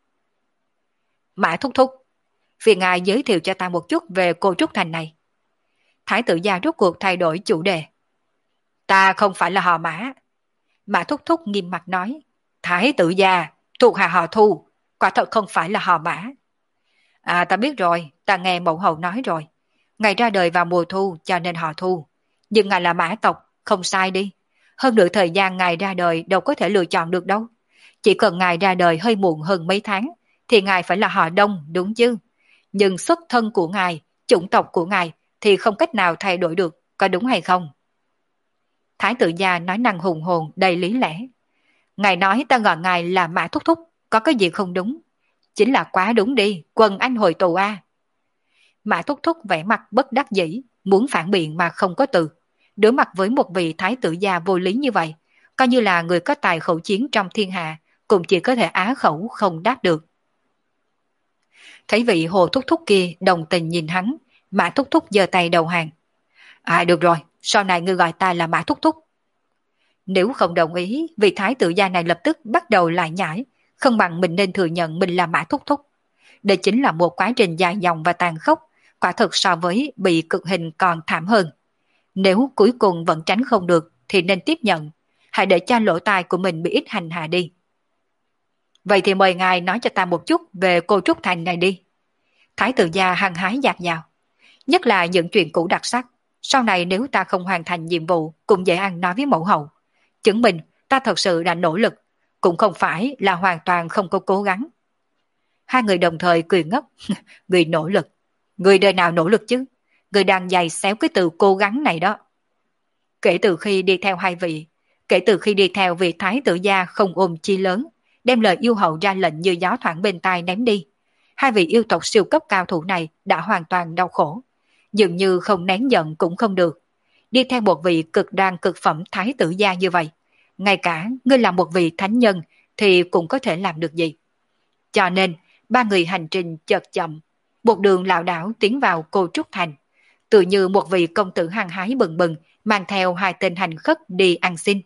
Mã thúc thúc, phiền ngài giới thiệu cho ta một chút về Cô Trúc Thành này. Thái tử gia rốt cuộc thay đổi chủ đề. Ta không phải là họ Mã. Mã thúc thúc nghiêm mặt nói. Thái tử gia, thuộc hạ họ Thu, quả thật không phải là họ Mã. À, ta biết rồi, ta nghe mẫu hậu nói rồi. Ngài ra đời vào mùa thu cho nên họ Thu. Nhưng ngài là Mã tộc, không sai đi. Hơn nữa thời gian ngài ra đời đâu có thể lựa chọn được đâu. Chỉ cần ngài ra đời hơi muộn hơn mấy tháng, thì ngài phải là họ Đông, đúng chứ? Nhưng xuất thân của ngài, chủng tộc của ngài thì không cách nào thay đổi được, có đúng hay không? Thái tử gia nói năng hùng hồn đầy lý lẽ. Ngài nói ta gọi ngài là Mã thúc thúc, có cái gì không đúng? Chính là quá đúng đi, quần anh hồi tù a. Mã Thúc Thúc vẻ mặt bất đắc dĩ, muốn phản biện mà không có từ. Đối mặt với một vị thái tử già vô lý như vậy, coi như là người có tài khẩu chiến trong thiên hạ, cũng chỉ có thể á khẩu không đáp được. Thấy vị Hồ Thúc Thúc kia đồng tình nhìn hắn, Mã Thúc Thúc giơ tay đầu hàng. À được rồi, sau này ngươi gọi ta là Mã Thúc Thúc. Nếu không đồng ý, vị thái tử gia này lập tức bắt đầu lại nhảy, không bằng mình nên thừa nhận mình là Mã Thúc Thúc. Đây chính là một quá trình dài dòng và tàn khốc, quả thực so với bị cực hình còn thảm hơn. Nếu cuối cùng vẫn tránh không được thì nên tiếp nhận, hãy để cho lỗ tai của mình bị ít hành hạ đi. Vậy thì mời ngài nói cho ta một chút về cô Trúc Thành này đi. Thái tử gia hăng hái dạt dào. Nhất là những chuyện cũ đặc sắc, sau này nếu ta không hoàn thành nhiệm vụ cũng dễ ăn nói với mẫu hậu. Chứng minh ta thật sự đã nỗ lực, cũng không phải là hoàn toàn không có cố gắng. Hai người đồng thời cười ngất. Người nỗ lực. Người đời nào nỗ lực chứ? Người đang giày xéo cái từ cố gắng này đó. Kể từ khi đi theo hai vị, kể từ khi đi theo vị thái tử gia không ôm chi lớn, đem lời yêu hậu ra lệnh như gió thoảng bên tai ném đi, hai vị yêu tộc siêu cấp cao thủ này đã hoàn toàn đau khổ. Dường như không nén giận cũng không được. Đi theo một vị cực đoan cực phẩm thái tử gia như vậy, ngay cả ngươi là một vị thánh nhân thì cũng có thể làm được gì. Cho nên, ba người hành trình chợt chậm, một đường lảo đảo tiến vào Cô Trúc Thành, tự như một vị công tử hăng hái bừng bừng mang theo hai tên hành khất đi ăn xin.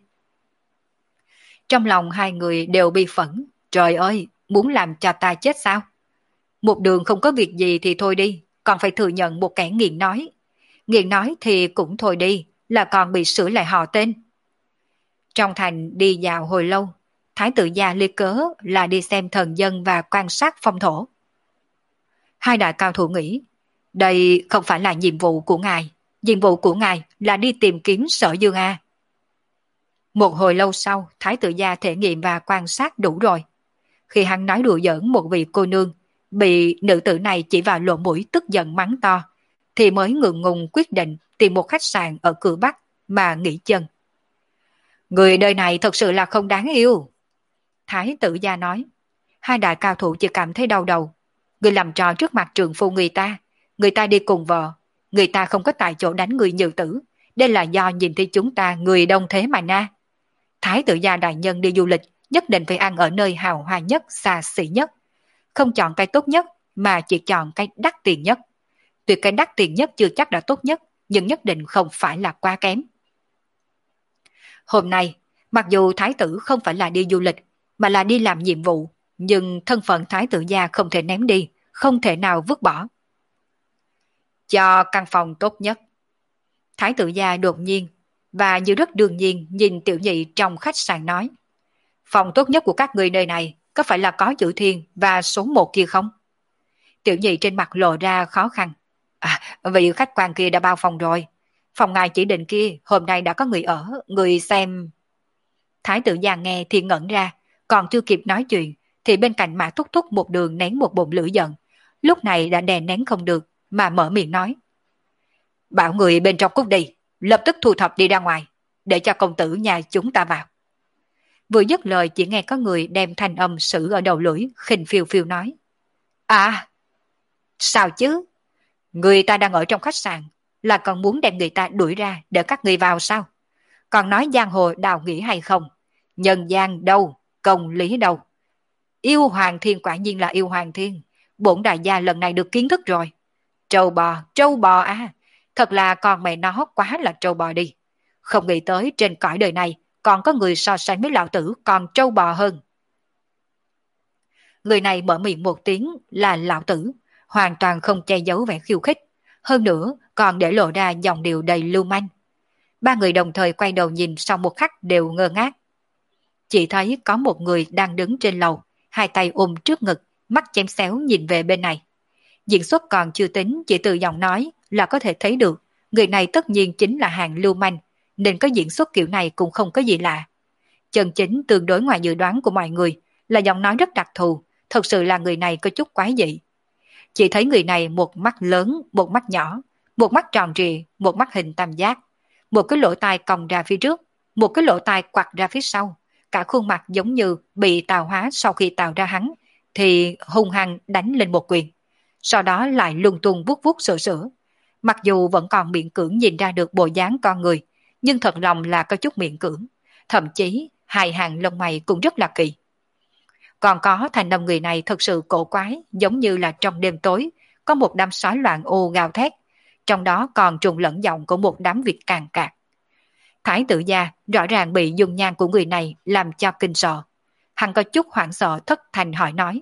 Trong lòng hai người đều bi phẫn. Trời ơi, muốn làm cho ta chết sao? Một đường không có việc gì thì thôi đi, còn phải thừa nhận một kẻ nghiện nói. Nghiện nói thì cũng thôi đi, là còn bị sửa lại họ tên. Trong thành đi dạo hồi lâu, thái tử gia lấy cớ là đi xem thần dân và quan sát phong thổ. Hai đại cao thủ nghĩ, đây không phải là nhiệm vụ của ngài, nhiệm vụ của ngài là đi tìm kiếm Sở Dương A. Một hồi lâu sau, thái tử gia thể nghiệm và quan sát đủ rồi. Khi hắn nói đùa giỡn một vị cô nương, bị nữ tử này chỉ vào lỗ mũi tức giận mắng to, thì mới ngượng ngùng quyết định tìm một khách sạn ở cửa Bắc mà nghỉ chân. Người đời này thật sự là không đáng yêu. Thái tử gia nói. Hai đại cao thủ chỉ cảm thấy đau đầu. Người làm trò trước mặt trường phu người ta, người ta đi cùng vợ, người ta không có tại chỗ đánh người nhiều tử. Đây là do nhìn thấy chúng ta người đông thế mà na. Thái tử gia đại nhân đi du lịch nhất định phải ăn ở nơi hào hoa nhất, xa xỉ nhất. Không chọn cái tốt nhất mà chỉ chọn cái đắt tiền nhất. Tuyệt cái đắt tiền nhất chưa chắc đã tốt nhất, nhưng nhất định không phải là quá kém. Hôm nay, mặc dù thái tử không phải là đi du lịch, mà là đi làm nhiệm vụ, nhưng thân phận thái tử gia không thể ném đi, không thể nào vứt bỏ. Cho căn phòng tốt nhất. Thái tử gia đột nhiên, và như rất đương nhiên nhìn tiểu nhị trong khách sạn nói. Phòng tốt nhất của các người nơi này có phải là có chữ thiên và số một kia không? Tiểu nhị trên mặt lộ ra khó khăn. À, vị khách quan kia đã bao phòng rồi. Phòng ngài chỉ định kia hôm nay đã có người ở, người xem. Thái tử già nghe thì ngẩn ra, còn chưa kịp nói chuyện thì bên cạnh Mã Thúc Thúc một đường nén một bụng lửa giận. Lúc này đã đè nén không được mà mở miệng nói. Bảo người bên trong cút đi, lập tức thu thập đi ra ngoài, để cho công tử nhà chúng ta vào. Vừa dứt lời chỉ nghe có người đem thanh âm sử ở đầu lưỡi, khinh phiêu phiêu nói. À, sao chứ? Người ta đang ở trong khách sạn, là còn muốn đem người ta đuổi ra để các người vào sao? Còn nói giang hồ đào nghĩa hay không? Nhân gian đâu, công lý đâu? Yêu Hoàng Thiên quả nhiên là yêu Hoàng Thiên. Bổn đại gia lần này được kiến thức rồi. Trâu bò, trâu bò à, thật là con mẹ nó quá là trâu bò đi. Không nghĩ tới trên cõi đời này còn có người so sánh với lão tử còn trâu bò hơn. Người này mở miệng một tiếng là lão tử, hoàn toàn không che giấu vẻ khiêu khích. Hơn nữa còn để lộ ra dòng điệu đầy lưu manh. Ba người đồng thời quay đầu nhìn sau một khắc đều ngơ ngác. Chỉ thấy có một người đang đứng trên lầu, hai tay ôm trước ngực, mắt chém xéo nhìn về bên này. Diễn xuất còn chưa tính, chỉ từ giọng nói là có thể thấy được, người này tất nhiên chính là hàng lưu manh, nên có diễn xuất kiểu này cũng không có gì lạ. Chân chính tương đối ngoài dự đoán của mọi người là giọng nói rất đặc thù, thật sự là người này có chút quái dị. Chỉ thấy người này một mắt lớn, một mắt nhỏ, một mắt tròn trịa, một mắt hình tam giác, một cái lỗ tai cong ra phía trước, một cái lỗ tai quặt ra phía sau, cả khuôn mặt giống như bị tào hóa sau khi tào ra hắn, thì hung hăng đánh lên một quyền, sau đó lại lung tung vuốt vuốt sửa sửa. Mặc dù vẫn còn miễn cưỡng nhìn ra được bộ dáng con người, nhưng thật lòng là có chút miễn cưỡng, thậm chí hai hàng lông mày cũng rất là kỳ. Còn có thành âm người này thật sự cổ quái, giống như là trong đêm tối, có một đám sói loạn ô gào thét, trong đó còn trùng lẫn giọng của một đám vịt càng cạc. Thái tử gia rõ ràng bị dung nhan của người này làm cho kinh sợ. Hắn có chút hoảng sợ thất thành hỏi nói.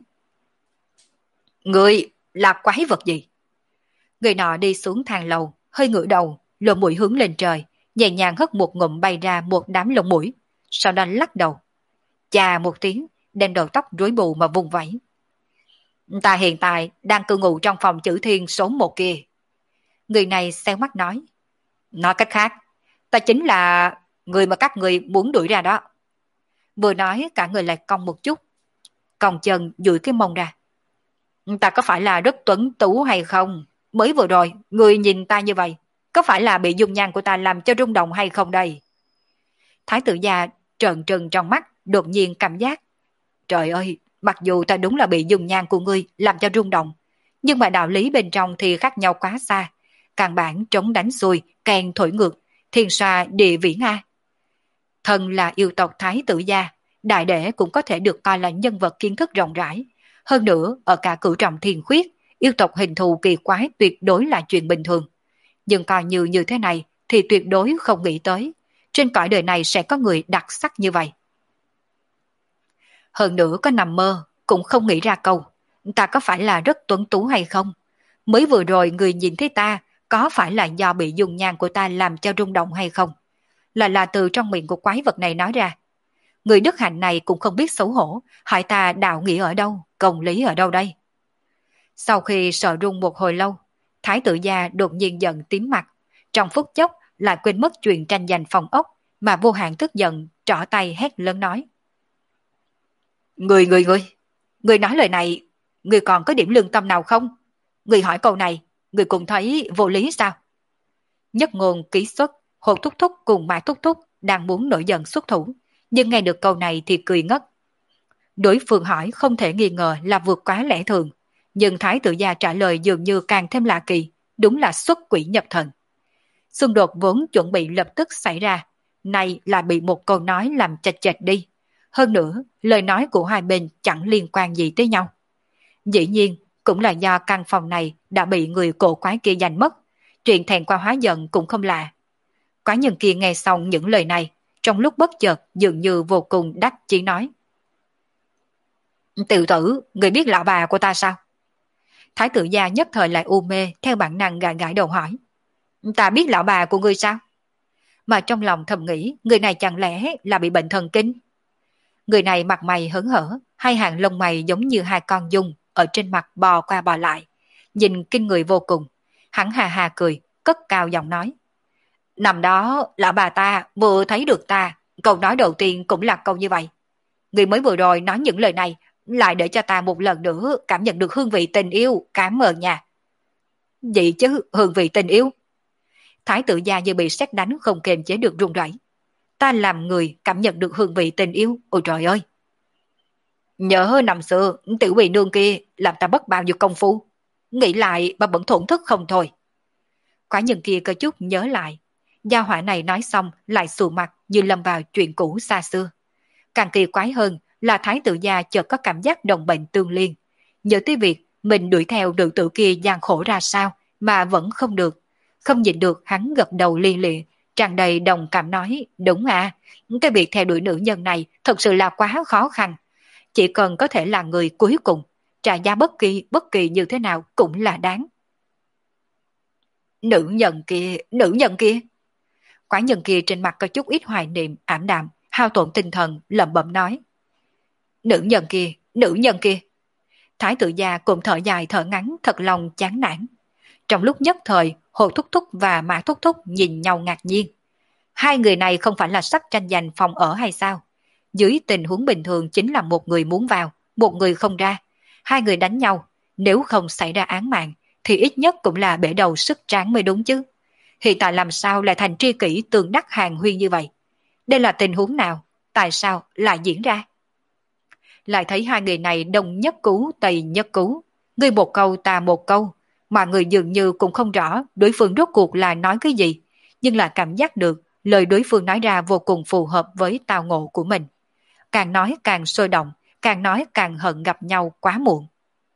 Người là quái vật gì? Người nọ đi xuống thang lầu, hơi ngửa đầu, lỗ mũi hướng lên trời, nhẹ nhàng hất một ngụm bay ra một đám lông mũi, sau đó lắc đầu. Chà một tiếng, đem đầu tóc rối bù mà vùng vẫy. Ta hiện tại đang cư ngụ trong phòng chữ thiên số một kia. Người này xéo mắt nói. Nói cách khác, ta chính là người mà các người muốn đuổi ra đó. Vừa nói cả người lại cong một chút, còng chân duỗi cái mông ra. Ta có phải là rất tuấn tú hay không? Mới vừa rồi, người nhìn ta như vậy, có phải là bị dung nhan của ta làm cho rung động hay không đây? Thái tử gia trợn trừng trong mắt, đột nhiên cảm giác. Trời ơi, mặc dù ta đúng là bị dung nhan của ngươi làm cho rung động, nhưng mà đạo lý bên trong thì khác nhau quá xa. Căn bản trống đánh xuôi, kèn thổi ngược, thiên xoa địa vĩ Nga. Thần là yêu tộc Thái tử gia, đại đệ cũng có thể được coi là nhân vật kiến thức rộng rãi. Hơn nữa, ở cả cửu trọng thiên khuyết, yêu tộc hình thù kỳ quái tuyệt đối là chuyện bình thường. Nhưng coi như như thế này thì tuyệt đối không nghĩ tới, trên cõi đời này sẽ có người đặc sắc như vậy. Hơn nữa có nằm mơ, cũng không nghĩ ra câu, ta có phải là rất tuấn tú hay không? Mới vừa rồi người nhìn thấy ta, có phải là do bị dung nhan của ta làm cho rung động hay không? Là là từ trong miệng của quái vật này nói ra. Người đức hạnh này cũng không biết xấu hổ, hỏi ta đạo nghĩa ở đâu, công lý ở đâu đây? Sau khi sợ rung một hồi lâu, Thái tử gia đột nhiên giận tím mặt, trong phút chốc lại quên mất chuyện tranh giành phòng ốc, mà vô hạn tức giận, trỏ tay hét lớn nói. Người, người, người, người nói lời này, người còn có điểm lương tâm nào không? Người hỏi câu này, người cũng thấy vô lý sao? Nhất ngôn ký xuất, Hồ Thúc Thúc cùng Mã Thúc Thúc đang muốn nổi giận xuất thủ, nhưng nghe được câu này thì cười ngất. Đối phương hỏi không thể nghi ngờ là vượt quá lẽ thường, nhưng Thái tử gia trả lời dường như càng thêm lạ kỳ, đúng là xuất quỷ nhập thần. Xung đột vốn chuẩn bị lập tức xảy ra, nay là bị một câu nói làm chệch chệch đi. Hơn nữa, lời nói của hai bên chẳng liên quan gì tới nhau. Dĩ nhiên, cũng là do căn phòng này đã bị người cổ quái kia giành mất, chuyện thẹn qua hóa giận cũng không lạ. Quái nhân kia nghe xong những lời này, trong lúc bất chợt dường như vô cùng đắc chí nói. Tiểu tử, người biết lão bà của ta sao? Thái tử gia nhất thời lại u mê, theo bản năng gãi gãi đầu hỏi. Ta biết lão bà của ngươi sao? Mà trong lòng thầm nghĩ, người này chẳng lẽ là bị bệnh thần kinh? Người này mặt mày hớn hở, hai hàng lông mày giống như hai con dung ở trên mặt bò qua bò lại, nhìn kinh người vô cùng. Hắn hà hà cười, cất cao giọng nói. Năm đó, lão bà ta vừa thấy được ta, câu nói đầu tiên cũng là câu như vậy. Người mới vừa rồi nói những lời này, lại để cho ta một lần nữa cảm nhận được hương vị tình yêu, cảm ơn nha. Vậy chứ, hương vị tình yêu? Thái tử gia như bị sét đánh không kềm chế được run rẩy. Ta làm người cảm nhận được hương vị tình yêu, ôi trời ơi. Nhớ năm xưa, tiểu bị nương kia làm ta bất bao nhiêu công phu. Nghĩ lại mà vẫn thổn thức không thôi. Quả nhân kia có chút nhớ lại. Gia hỏa này nói xong lại xù mặt như lâm vào chuyện cũ xa xưa. Càng kỳ quái hơn là thái tử gia chợt có cảm giác đồng bệnh tương liên. Nhớ tới việc mình đuổi theo nữ tử kia gian khổ ra sao mà vẫn không được. Không nhịn được hắn gật đầu li lịa, tràn đầy đồng cảm nói, đúng à, cái việc theo đuổi nữ nhân này thật sự là quá khó khăn. Chỉ cần có thể là người cuối cùng, trả giá bất kỳ, bất kỳ như thế nào cũng là đáng. Nữ nhân kia, nữ nhân kia. Quả nhân kia trên mặt có chút ít hoài niệm, ảm đạm, hao tổn tinh thần, lẩm bẩm nói. Nữ nhân kia, nữ nhân kia. Thái tử gia cùng thở dài thở ngắn thật lòng chán nản. Trong lúc nhất thời, Hồ Thúc Thúc và Mã Thúc Thúc nhìn nhau ngạc nhiên. Hai người này không phải là sắp tranh giành phòng ở hay sao? Dưới tình huống bình thường chính là một người muốn vào, một người không ra. Hai người đánh nhau, nếu không xảy ra án mạng, thì ít nhất cũng là bể đầu sức tráng mới đúng chứ. Hiện tại làm sao lại thành tri kỷ tường đắc hàng huyên như vậy? Đây là tình huống nào? Tại sao lại diễn ra? lại thấy hai người này đông nhất cứu tây nhất cứu, ngươi một câu ta một câu, mà người dường như cũng không rõ đối phương rốt cuộc là nói cái gì, nhưng là cảm giác được lời đối phương nói ra vô cùng phù hợp với tao ngộ của mình. Càng nói càng sôi động, càng nói càng hận gặp nhau quá muộn.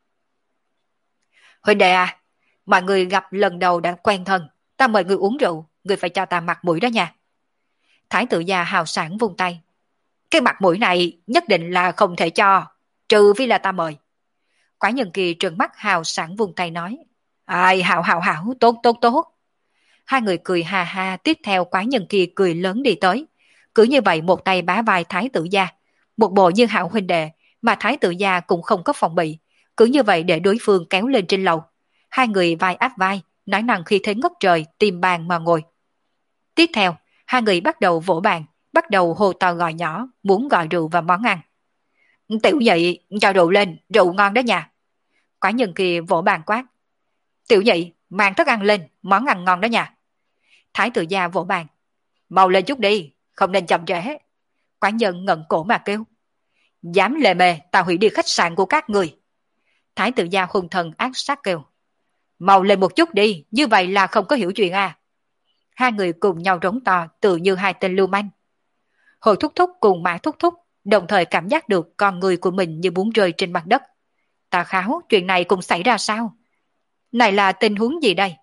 Huynh đệ à, mọi người gặp lần đầu đã quen thân, ta mời người uống rượu, người phải cho ta mặt mũi đó nha. Thái tử già hào sảng vung tay. Cái mặt mũi này nhất định là không thể cho, trừ phi là ta mời. Quái nhân kia trừng mắt hào sảng vung tay nói. Ai hào hào hào, tốt tốt tốt. Hai người cười ha ha, tiếp theo quái nhân kia cười lớn đi tới. Cứ như vậy một tay bá vai thái tử gia, một bộ như hảo huynh đệ, mà thái tử gia cũng không có phòng bị. Cứ như vậy để đối phương kéo lên trên lầu. Hai người vai áp vai, nói năng khi thế ngất trời, tìm bàn mà ngồi. Tiếp theo, hai người bắt đầu vỗ bàn, bắt đầu hô to gọi nhỏ, muốn gọi rượu và món ăn. Tiểu nhị, cho rượu lên, rượu ngon đó nha. Quả nhân kia vỗ bàn quát. Tiểu nhị, mang thức ăn lên, món ăn ngon đó nha. Thái tử gia vỗ bàn. Mau lên chút đi, không nên chậm trễ. Quả nhân ngẩng cổ mà kêu. Dám lề mề, ta hủy đi khách sạn của các người. Thái tử gia hung thần ác sát kêu. Mau lên một chút đi, như vậy là không có hiểu chuyện à. Hai người cùng nhau rống to tự như hai tên lưu manh. Hồ Thúc Thúc cùng Mã Thúc Thúc đồng thời cảm giác được con người của mình như muốn rơi trên mặt đất. Tà Kháo, chuyện này cũng xảy ra sao? Này là tình huống gì đây?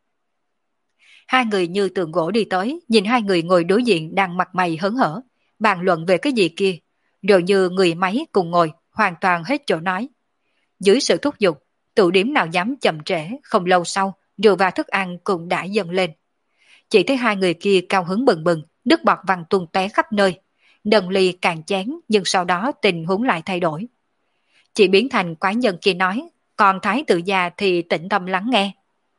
Hai người như tượng gỗ đi tới, nhìn hai người ngồi đối diện đang mặt mày hớn hở, bàn luận về cái gì kia, rồi như người máy cùng ngồi, hoàn toàn hết chỗ nói. Dưới sự thúc giục, tụ điểm nào dám chậm trễ, không lâu sau, rượu và thức ăn cũng đã dâng lên. Chỉ thấy hai người kia cao hứng bừng bừng, nước bọt văng tung tóe khắp nơi, đần ly càng chén, nhưng sau đó tình huống lại thay đổi. Chỉ biến thành quái nhân kia nói, còn thái tử già thì tĩnh tâm lắng nghe.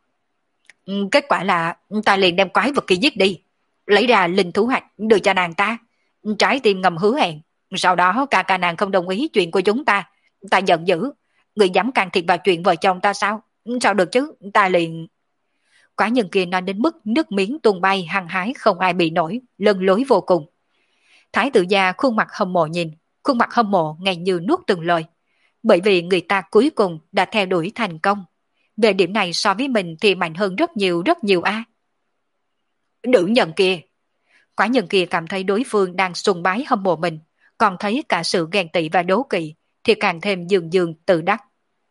Kết quả là ta liền đem quái vật kia giết đi, lấy ra linh thú hạch đưa cho nàng ta, trái tim ngầm hứa hẹn. Sau đó ca ca nàng không đồng ý chuyện của chúng ta, ta giận dữ, người dám can thiệp vào chuyện vợ chồng ta sao? Sao được chứ, ta liền... Quả nhân kia nói đến mức nước miếng tuôn bay hăng hái không ai bị nổi, lân lối vô cùng. Thái tử gia khuôn mặt hâm mộ nhìn, khuôn mặt hâm mộ ngay như nuốt từng lời. Bởi vì người ta cuối cùng đã theo đuổi thành công. Về điểm này so với mình thì mạnh hơn rất nhiều rất nhiều a. À. Nữ nhân kia. Quả nhân kia cảm thấy đối phương đang sùng bái hâm mộ mình, còn thấy cả sự ghen tị và đố kỵ thì càng thêm dường dường tự đắc.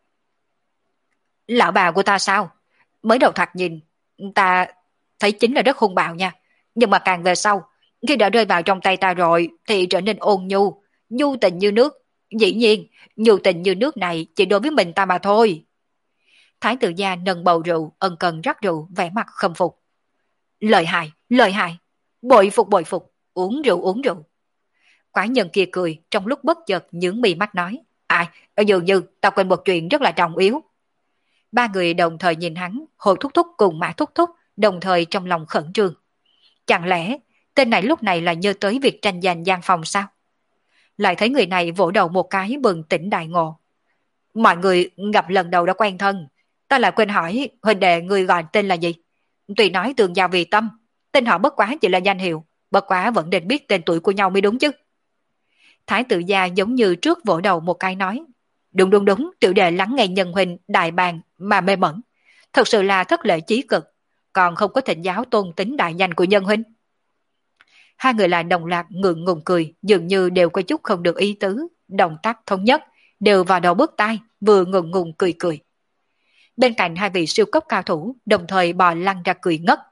Lão bà của ta sao? Mới đầu thoạt nhìn, ta thấy chính là rất hung bạo nha. Nhưng mà càng về sau, khi đã rơi vào trong tay ta rồi thì trở nên ôn nhu, nhu tình như nước. Dĩ nhiên, nhu tình như nước này chỉ đối với mình ta mà thôi. Thái tử gia nâng bầu rượu, ân cần rắc rượu, vẻ mặt khâm phục. Lợi hại, lợi hại, bội phục bội phục, uống rượu uống rượu. Quái nhân kia cười, trong lúc bất chợt nhướng mì mắt nói. Ai, dường như ta quên một chuyện rất là trọng yếu. Ba người đồng thời nhìn hắn, Hồ Thúc Thúc cùng Mã Thúc Thúc, đồng thời trong lòng khẩn trương. Chẳng lẽ tên này lúc này là nhớ tới việc tranh giành gian phòng sao? Lại thấy người này vỗ đầu một cái bừng tỉnh đại ngộ. Mọi người gặp lần đầu đã quen thân, ta lại quên hỏi huynh đệ người gọi tên là gì? Tuy nói tường giao vì tâm, tên họ bất quá chỉ là danh hiệu, bất quá vẫn nên biết tên tuổi của nhau mới đúng chứ. Thái tử gia giống như trước vỗ đầu một cái nói. Đúng đúng đúng, tiểu đệ lắng nghe nhân huynh đại bàng mà mê mẩn. Thật sự là thất lễ chí cực, còn không có thịnh giáo tôn tính đại danh của nhân huynh. Hai người lại đồng loạt ngượng ngùng cười, dường như đều có chút không được ý tứ, động tác thống nhất, đều vào đầu bước tai, vừa ngượng ngùng cười cười. Bên cạnh hai vị siêu cấp cao thủ, đồng thời bò lăn ra cười ngất.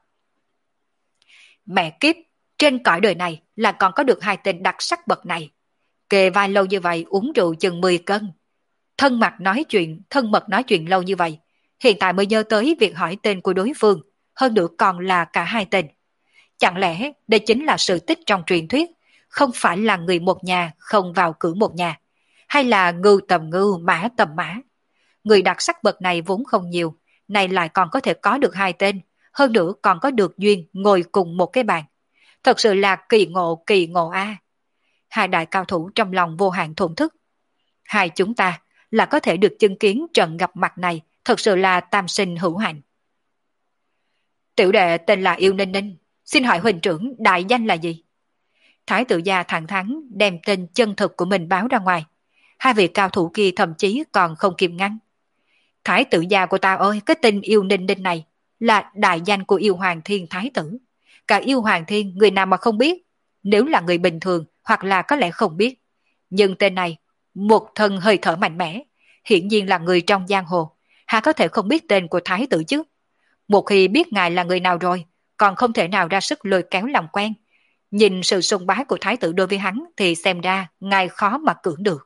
Mẹ kiếp, trên cõi đời này là còn có được hai tên đặc sắc bậc này. Kề vai lâu như vậy uống rượu chừng mười cân. Thân mặt nói chuyện, thân mật nói chuyện lâu như vậy, hiện tại mới nhớ tới việc hỏi tên của đối phương, hơn nữa còn là cả hai tên. Chẳng lẽ đây chính là sự tích trong truyền thuyết, không phải là người một nhà không vào cửa một nhà, hay là ngưu tầm ngưu mã tầm mã. Người đặc sắc bậc này vốn không nhiều, này lại còn có thể có được hai tên, hơn nữa còn có được duyên ngồi cùng một cái bàn. Thật sự là kỳ ngộ kỳ ngộ a. Hai đại cao thủ trong lòng vô hạn thổn thức. Hai chúng ta là có thể được chứng kiến trận gặp mặt này, thật sự là tam sinh hữu hạnh. Tiểu đệ tên là Yêu Ninh Ninh, xin hỏi huynh trưởng đại danh là gì? Thái tử gia thẳng thắn đem tên chân thực của mình báo ra ngoài. hai vị cao thủ kia thậm chí còn không kịp ngăn. Thái tử gia của ta ơi, cái tên yêu ninh ninh này là đại danh của yêu hoàng thiên thái tử. Cả yêu hoàng thiên người nào mà không biết, nếu là người bình thường hoặc là có lẽ không biết. Nhưng tên này, một thân hơi thở mạnh mẽ, hiển nhiên là người trong giang hồ, hà có thể không biết tên của thái tử chứ. Một khi biết ngài là người nào rồi, còn không thể nào ra sức lôi kéo làm quen. Nhìn sự sùng bái của thái tử đối với hắn thì xem ra ngài khó mà cưỡng được.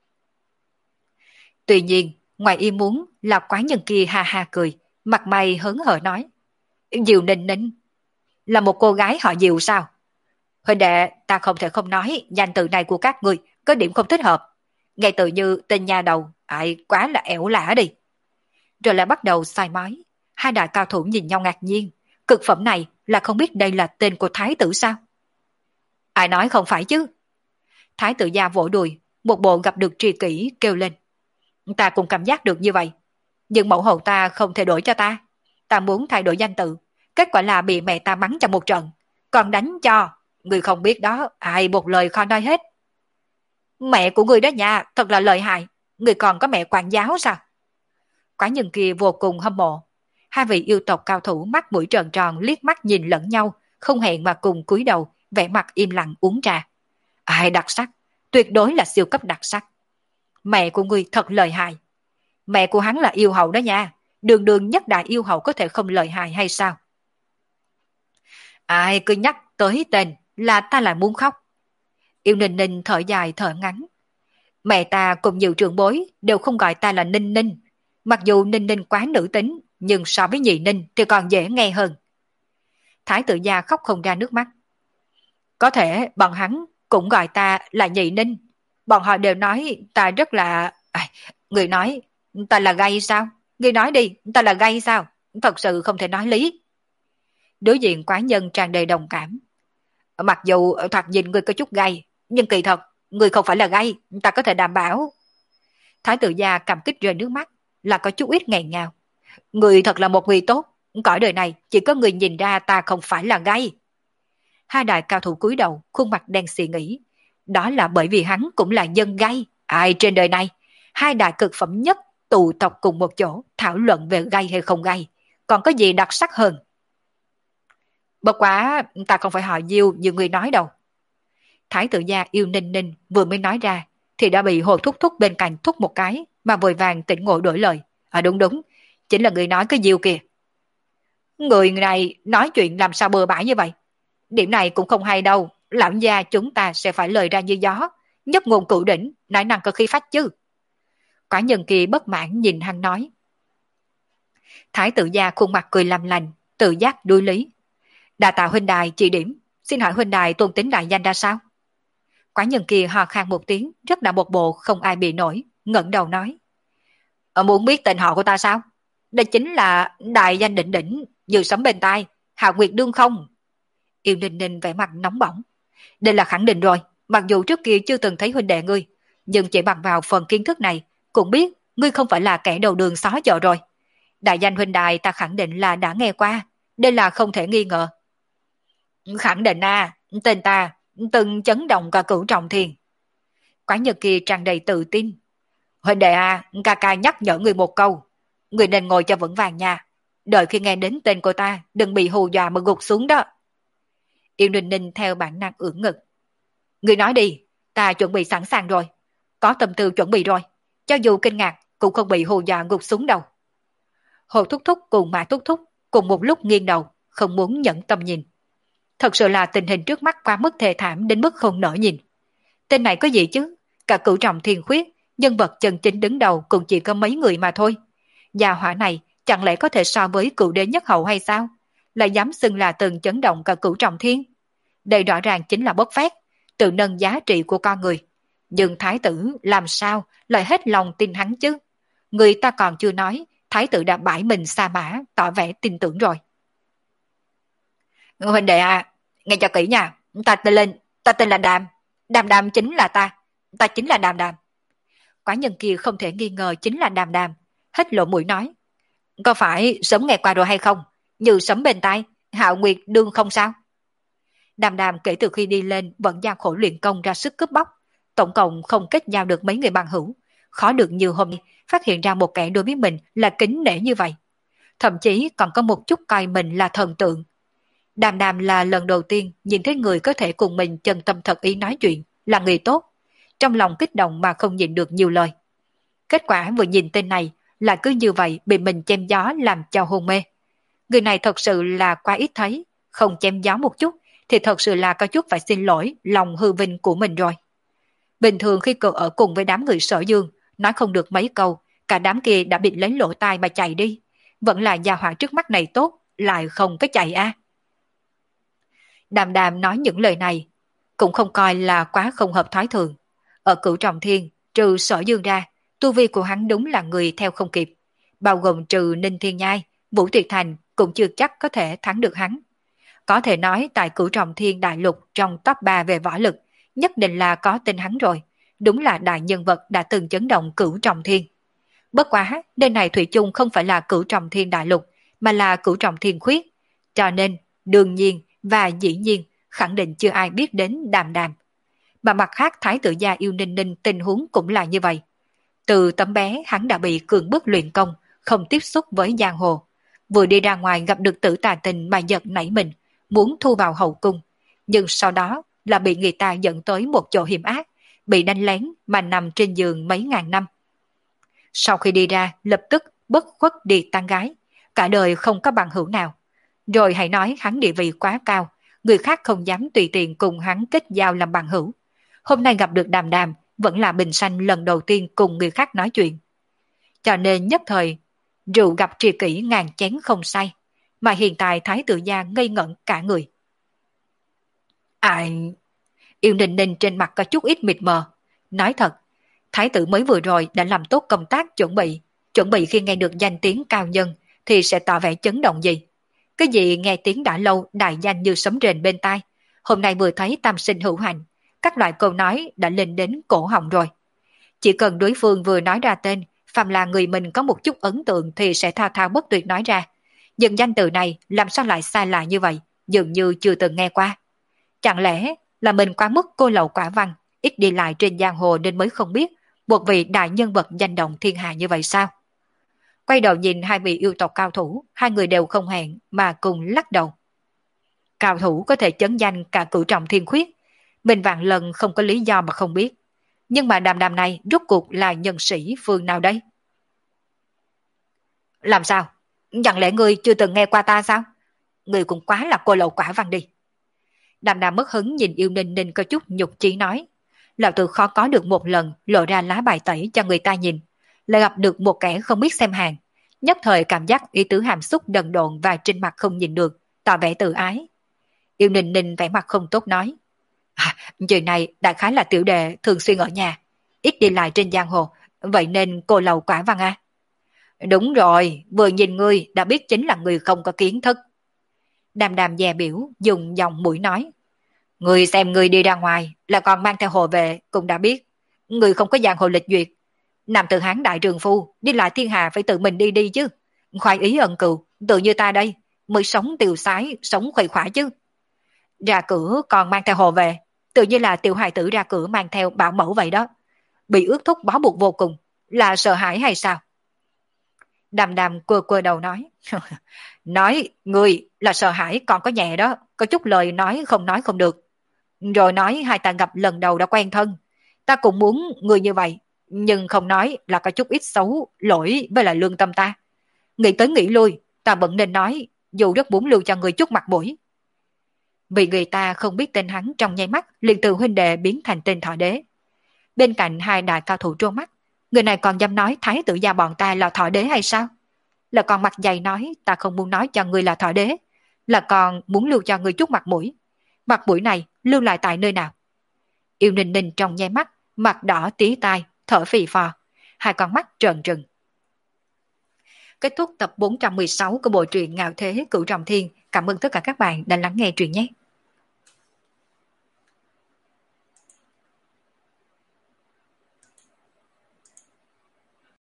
Tuy nhiên, ngoài ý muốn là quái nhân kia ha ha cười, mặt mày hớn hở nói. Diệu Ninh Ninh là một cô gái họ Diệu sao? Huynh đệ, ta không thể không nói danh tự này của các ngươi có điểm không thích hợp. Ngay tự như tên nhà đầu, ai quá là ẻo lả đi. Rồi lại bắt đầu sai mói. Hai đại cao thủ nhìn nhau ngạc nhiên. Cực phẩm này là không biết đây là tên của thái tử sao? Ai nói không phải chứ? Thái tử gia vỗ đùi, một bộ gặp được tri kỷ kêu lên. Ta cũng cảm giác được như vậy. Nhưng mẫu hậu ta không thể đổi cho ta. Ta muốn thay đổi danh tự. Kết quả là bị mẹ ta mắng trong một trận. Còn đánh cho. Người không biết đó, ai một lời khó nói hết. Mẹ của người đó nha, thật là lợi hại. Người còn có mẹ quản giáo sao? Quả nhân kia vô cùng hâm mộ. Hai vị yêu tộc cao thủ mắt mũi tròn tròn liếc mắt nhìn lẫn nhau, không hẹn mà cùng cúi đầu, vẻ mặt im lặng uống trà. Ai đặc sắc, tuyệt đối là siêu cấp đặc sắc. Mẹ của người thật lợi hại. Mẹ của hắn là yêu hậu đó nha. Đường đường nhất đại yêu hậu có thể không lợi hại hay sao? Ai cứ nhắc tới tên là ta lại muốn khóc. Yêu Ninh Ninh thở dài thở ngắn. Mẹ ta cùng nhiều trưởng bối đều không gọi ta là Ninh Ninh. Mặc dù Ninh Ninh quá nữ tính, nhưng so với nhị Ninh thì còn dễ nghe hơn. Thái tử gia khóc không ra nước mắt. Có thể bọn hắn cũng gọi ta là nhị Ninh. Bọn họ đều nói ta rất là... À, người nói ta là gay sao? Người nói đi, ta là gay sao? Thật sự không thể nói lý. Đối diện quái nhân tràn đầy đồng cảm. Mặc dù thoạt nhìn người có chút gay, nhưng kỳ thật, người không phải là gay, ta có thể đảm bảo. Thái tử gia cảm kích rơi nước mắt, là có chút ít nghẹn ngào. Người thật là một người tốt, cõi đời này chỉ có người nhìn ra ta không phải là gay. Hai đại cao thủ cúi đầu, khuôn mặt đen xì nghĩ. Đó là bởi vì hắn cũng là dân gay. Ai trên đời này, hai đại cực phẩm nhất tụ tập cùng một chỗ thảo luận về gay hay không gay, còn có gì đặc sắc hơn. Bất quá ta không phải họ Diêu như người nói đâu. Thái tử gia Yêu Ninh Ninh vừa mới nói ra thì đã bị Hồ Thúc Thúc bên cạnh thúc một cái mà vội vàng tỉnh ngộ đổi lời. À đúng đúng, chính là người nói cái Diêu kìa. Người này nói chuyện làm sao bừa bãi như vậy? Điểm này cũng không hay đâu. Lão gia chúng ta sẽ phải lời ra như gió, nhất ngôn cửu đỉnh, nói năng có khí phách chứ. Quả nhân kia bất mãn nhìn hắn nói. Thái tử gia khuôn mặt cười làm lành, tự giác đối lý. Đà tạ huynh đài chỉ điểm, xin hỏi huynh đài tôn tính đại danh ra sao? Quả nhân kia hò khan một tiếng, rất là một bộ không ai bị nổi, ngẩng đầu nói. Ở muốn biết tên họ của ta sao? Đây chính là đại danh đỉnh đỉnh, như sấm bên tai, Hạo Nguyệt đương không? Yêu Ninh Ninh vẻ mặt nóng bỏng. Đây là khẳng định rồi, mặc dù trước kia chưa từng thấy huynh đệ ngươi, nhưng chỉ bằng vào phần kiến thức này, cũng biết ngươi không phải là kẻ đầu đường xó chợ rồi. Đại danh huynh đài ta khẳng định là đã nghe qua, đây là không thể nghi ngờ. Khẳng định à, tên ta từng chấn động cả cửu trọng thiên. Quái nhật kia tràn đầy tự tin. Huynh đệ à, ca ca nhắc nhở người một câu, người nên ngồi cho vững vàng nha. Đợi khi nghe đến tên của ta, đừng bị hù dọa mà gục xuống đó. Yêu Ninh Ninh theo bản năng ưỡn ngực. Người nói đi, ta chuẩn bị sẵn sàng rồi. Có tâm tư chuẩn bị rồi, cho dù kinh ngạc cũng không bị hù dọa gục xuống đâu. Hồ Thúc Thúc cùng Mã Thúc Thúc cùng một lúc nghiêng đầu, không muốn nhẫn tâm nhìn. Thật sự là tình hình trước mắt quá mức thê thảm đến mức không nỡ nhìn. Tên này có gì chứ? Cả cửu trọng thiên khuyết, nhân vật chân chính đứng đầu cũng chỉ có mấy người mà thôi. Gia hỏa này chẳng lẽ có thể so với cựu đế nhất hậu hay sao? Lại dám xưng là từng chấn động cả cửu trọng thiên. Đây rõ ràng chính là bốc phét, tự nâng giá trị của con người. Nhưng thái tử làm sao lại hết lòng tin hắn chứ? Người ta còn chưa nói, thái tử đã bãi mình sa mã, tỏ vẻ tin tưởng rồi. Huynh đệ à, nghe cho kỹ nha, ta tên lên, ta tên là Đàm, Đàm Đàm chính là ta, ta chính là Đàm Đàm. Quả nhân kia không thể nghi ngờ chính là Đàm Đàm, hết lộ mũi nói. Có phải sớm nghe qua rồi hay không? Như sấm bên tai, Hạo Nguyệt đương không sao? Đàm Đàm kể từ khi đi lên vẫn gian khổ luyện công ra sức cướp bóc, tổng cộng không kết giao được mấy người bằng hữu, khó được như hôm nay phát hiện ra một kẻ đối với mình là kính nể như vậy. Thậm chí còn có một chút coi mình là thần tượng. Đàm Đàm là lần đầu tiên nhìn thấy người có thể cùng mình chân tâm thật ý nói chuyện, là người tốt. Trong lòng kích động mà không nhìn được nhiều lời. Kết quả vừa nhìn tên này là cứ như vậy bị mình chém gió làm cho hôn mê. Người này thật sự là quá ít thấy, không chém gió một chút thì thật sự là có chút phải xin lỗi lòng hư vinh của mình rồi. Bình thường khi cậu ở cùng với đám người Sở Dương, nói không được mấy câu, cả đám kia đã bị lấy lỗ tai mà chạy đi. Vẫn là gia hỏa trước mắt này tốt, lại không có chạy a. À. Đàm Đàm nói những lời này, cũng không coi là quá không hợp thói thường. Ở Cửu Trọng Thiên, trừ Sở Dương ra, tu vi của hắn đúng là người theo không kịp. Bao gồm trừ Ninh Thiên Nhai, Vũ Tuyệt Thành cũng chưa chắc có thể thắng được hắn. Có thể nói tại Cửu Trọng Thiên đại lục trong top ba về võ lực, nhất định là có tên hắn rồi. Đúng là đại nhân vật đã từng chấn động Cửu Trọng Thiên. Bất quá, nơi này thủy chung không phải là Cửu Trọng Thiên đại lục, mà là Cửu Trọng Thiên khuyết. Cho nên, đương nhiên và dĩ nhiên, khẳng định chưa ai biết đến Đàm Đàm. Mà mặt khác Thái tử gia yêu Ninh Ninh tình huống cũng là như vậy. Từ tấm bé hắn đã bị cường bức luyện công, không tiếp xúc với giang hồ. Vừa đi ra ngoài gặp được Tử Tà Tình mà giật nảy mình, muốn thu vào hậu cung. Nhưng sau đó là bị người ta dẫn tới một chỗ hiểm ác, bị đánh lén mà nằm trên giường mấy ngàn năm. Sau khi đi ra, lập tức bất khuất đi tán gái, cả đời không có bằng hữu nào. Rồi hãy nói hắn địa vị quá cao, người khác không dám tùy tiện cùng hắn kết giao làm bằng hữu. Hôm nay gặp được Đàm Đàm, vẫn là bình sanh lần đầu tiên cùng người khác nói chuyện. Cho nên nhất thời, rượu gặp tri kỷ ngàn chén không say, mà hiện tại Thái tử gia ngây ngẩn cả người. Ai... Yêu Ninh Ninh trên mặt có chút ít mịt mờ. Nói thật, Thái tử mới vừa rồi đã làm tốt công tác chuẩn bị, chuẩn bị khi nghe được danh tiếng cao nhân thì sẽ tỏ vẻ chấn động gì. Cái gì nghe tiếng đã lâu đại danh như sấm rền bên tai, hôm nay vừa thấy tam sinh hữu hành, các loại câu nói đã lên đến cổ họng rồi. Chỉ cần đối phương vừa nói ra tên, phàm là người mình có một chút ấn tượng thì sẽ thao thao bất tuyệt nói ra. Nhưng danh từ này làm sao lại sai lạ như vậy, dường như chưa từng nghe qua. Chẳng lẽ là mình quá mức cô lậu quả văn, ít đi lại trên giang hồ nên mới không biết một vị đại nhân vật danh động thiên hạ như vậy sao? Quay đầu nhìn hai vị yêu tộc cao thủ, hai người đều không hẹn mà cùng lắc đầu. Cao thủ có thể chấn danh cả Cửu Trọng Thiên khuyết, mình vạn lần không có lý do mà không biết. Nhưng mà Đàm Đàm này rốt cuộc là nhân sĩ phương nào đây? Làm sao? Chẳng lẽ ngươi chưa từng nghe qua ta sao? Ngươi cũng quá là cô lậu quả văn đi. Đàm Đàm mất hứng nhìn Yêu Ninh Ninh có chút nhục chí nói. Lão tử khó có được một lần lộ ra lá bài tẩy cho người ta nhìn, lại gặp được một kẻ không biết xem hàng. Nhất thời cảm giác ý tứ hàm xúc đần độn và trên mặt không nhìn được, tỏ vẻ tự ái. Yêu Ninh Ninh vẻ mặt không tốt nói. À, chuyện này đại khái là tiểu đệ thường xuyên ở nhà, ít đi lại trên giang hồ, vậy nên cô lậu quả văn à? Đúng rồi, vừa nhìn ngươi đã biết chính là người không có kiến thức. Đàm Đàm dè biểu dùng giọng mũi nói. Người xem người đi ra ngoài là còn mang theo hồ về cũng đã biết. Người không có giang hồ lịch duyệt. Nam tử hán đại trường phu đi lại thiên hà phải tự mình đi đi chứ. Khoái ý ân cừu, tự như ta đây mới sống tiêu sái, sống khuây khỏa chứ. Ra cửa còn mang theo hồ về, tự như là tiểu hài tử ra cửa mang theo bảo mẫu vậy đó. Bị ước thúc bó buộc vô cùng, là sợ hãi hay sao? Đàm Đàm quơ quơ đầu nói. Nói người là sợ hãi còn có nhẹ đó, có chút lời nói không nói không được. Rồi nói hai ta gặp lần đầu đã quen thân, ta cũng muốn người như vậy, nhưng không nói là có chút ít xấu lỗi với lại lương tâm ta. Nghĩ tới nghĩ lui, ta vẫn nên nói, dù rất muốn lưu cho người chút mặt mũi. Vì người ta không biết tên hắn trong nháy mắt liền từ huynh đệ biến thành tên thọ đế. Bên cạnh hai đại cao thủ trố mắt, người này còn dám nói thái tử gia bọn ta là thọ đế hay sao? Là còn mặt dày nói ta không muốn nói cho người là thọ đế, là còn muốn lưu cho người chút mặt mũi. Mặt mũi này lưu lại tại nơi nào? Yêu Ninh Ninh trong nháy mắt, mặt đỏ tí tai, thở phì phò, hai con mắt trợn trừng. Kết thúc tập bốn trăm mười sáu của bộ truyện Ngạo Thế Cửu Trọng Thiên. Cảm ơn tất cả các bạn đã lắng nghe truyện nhé.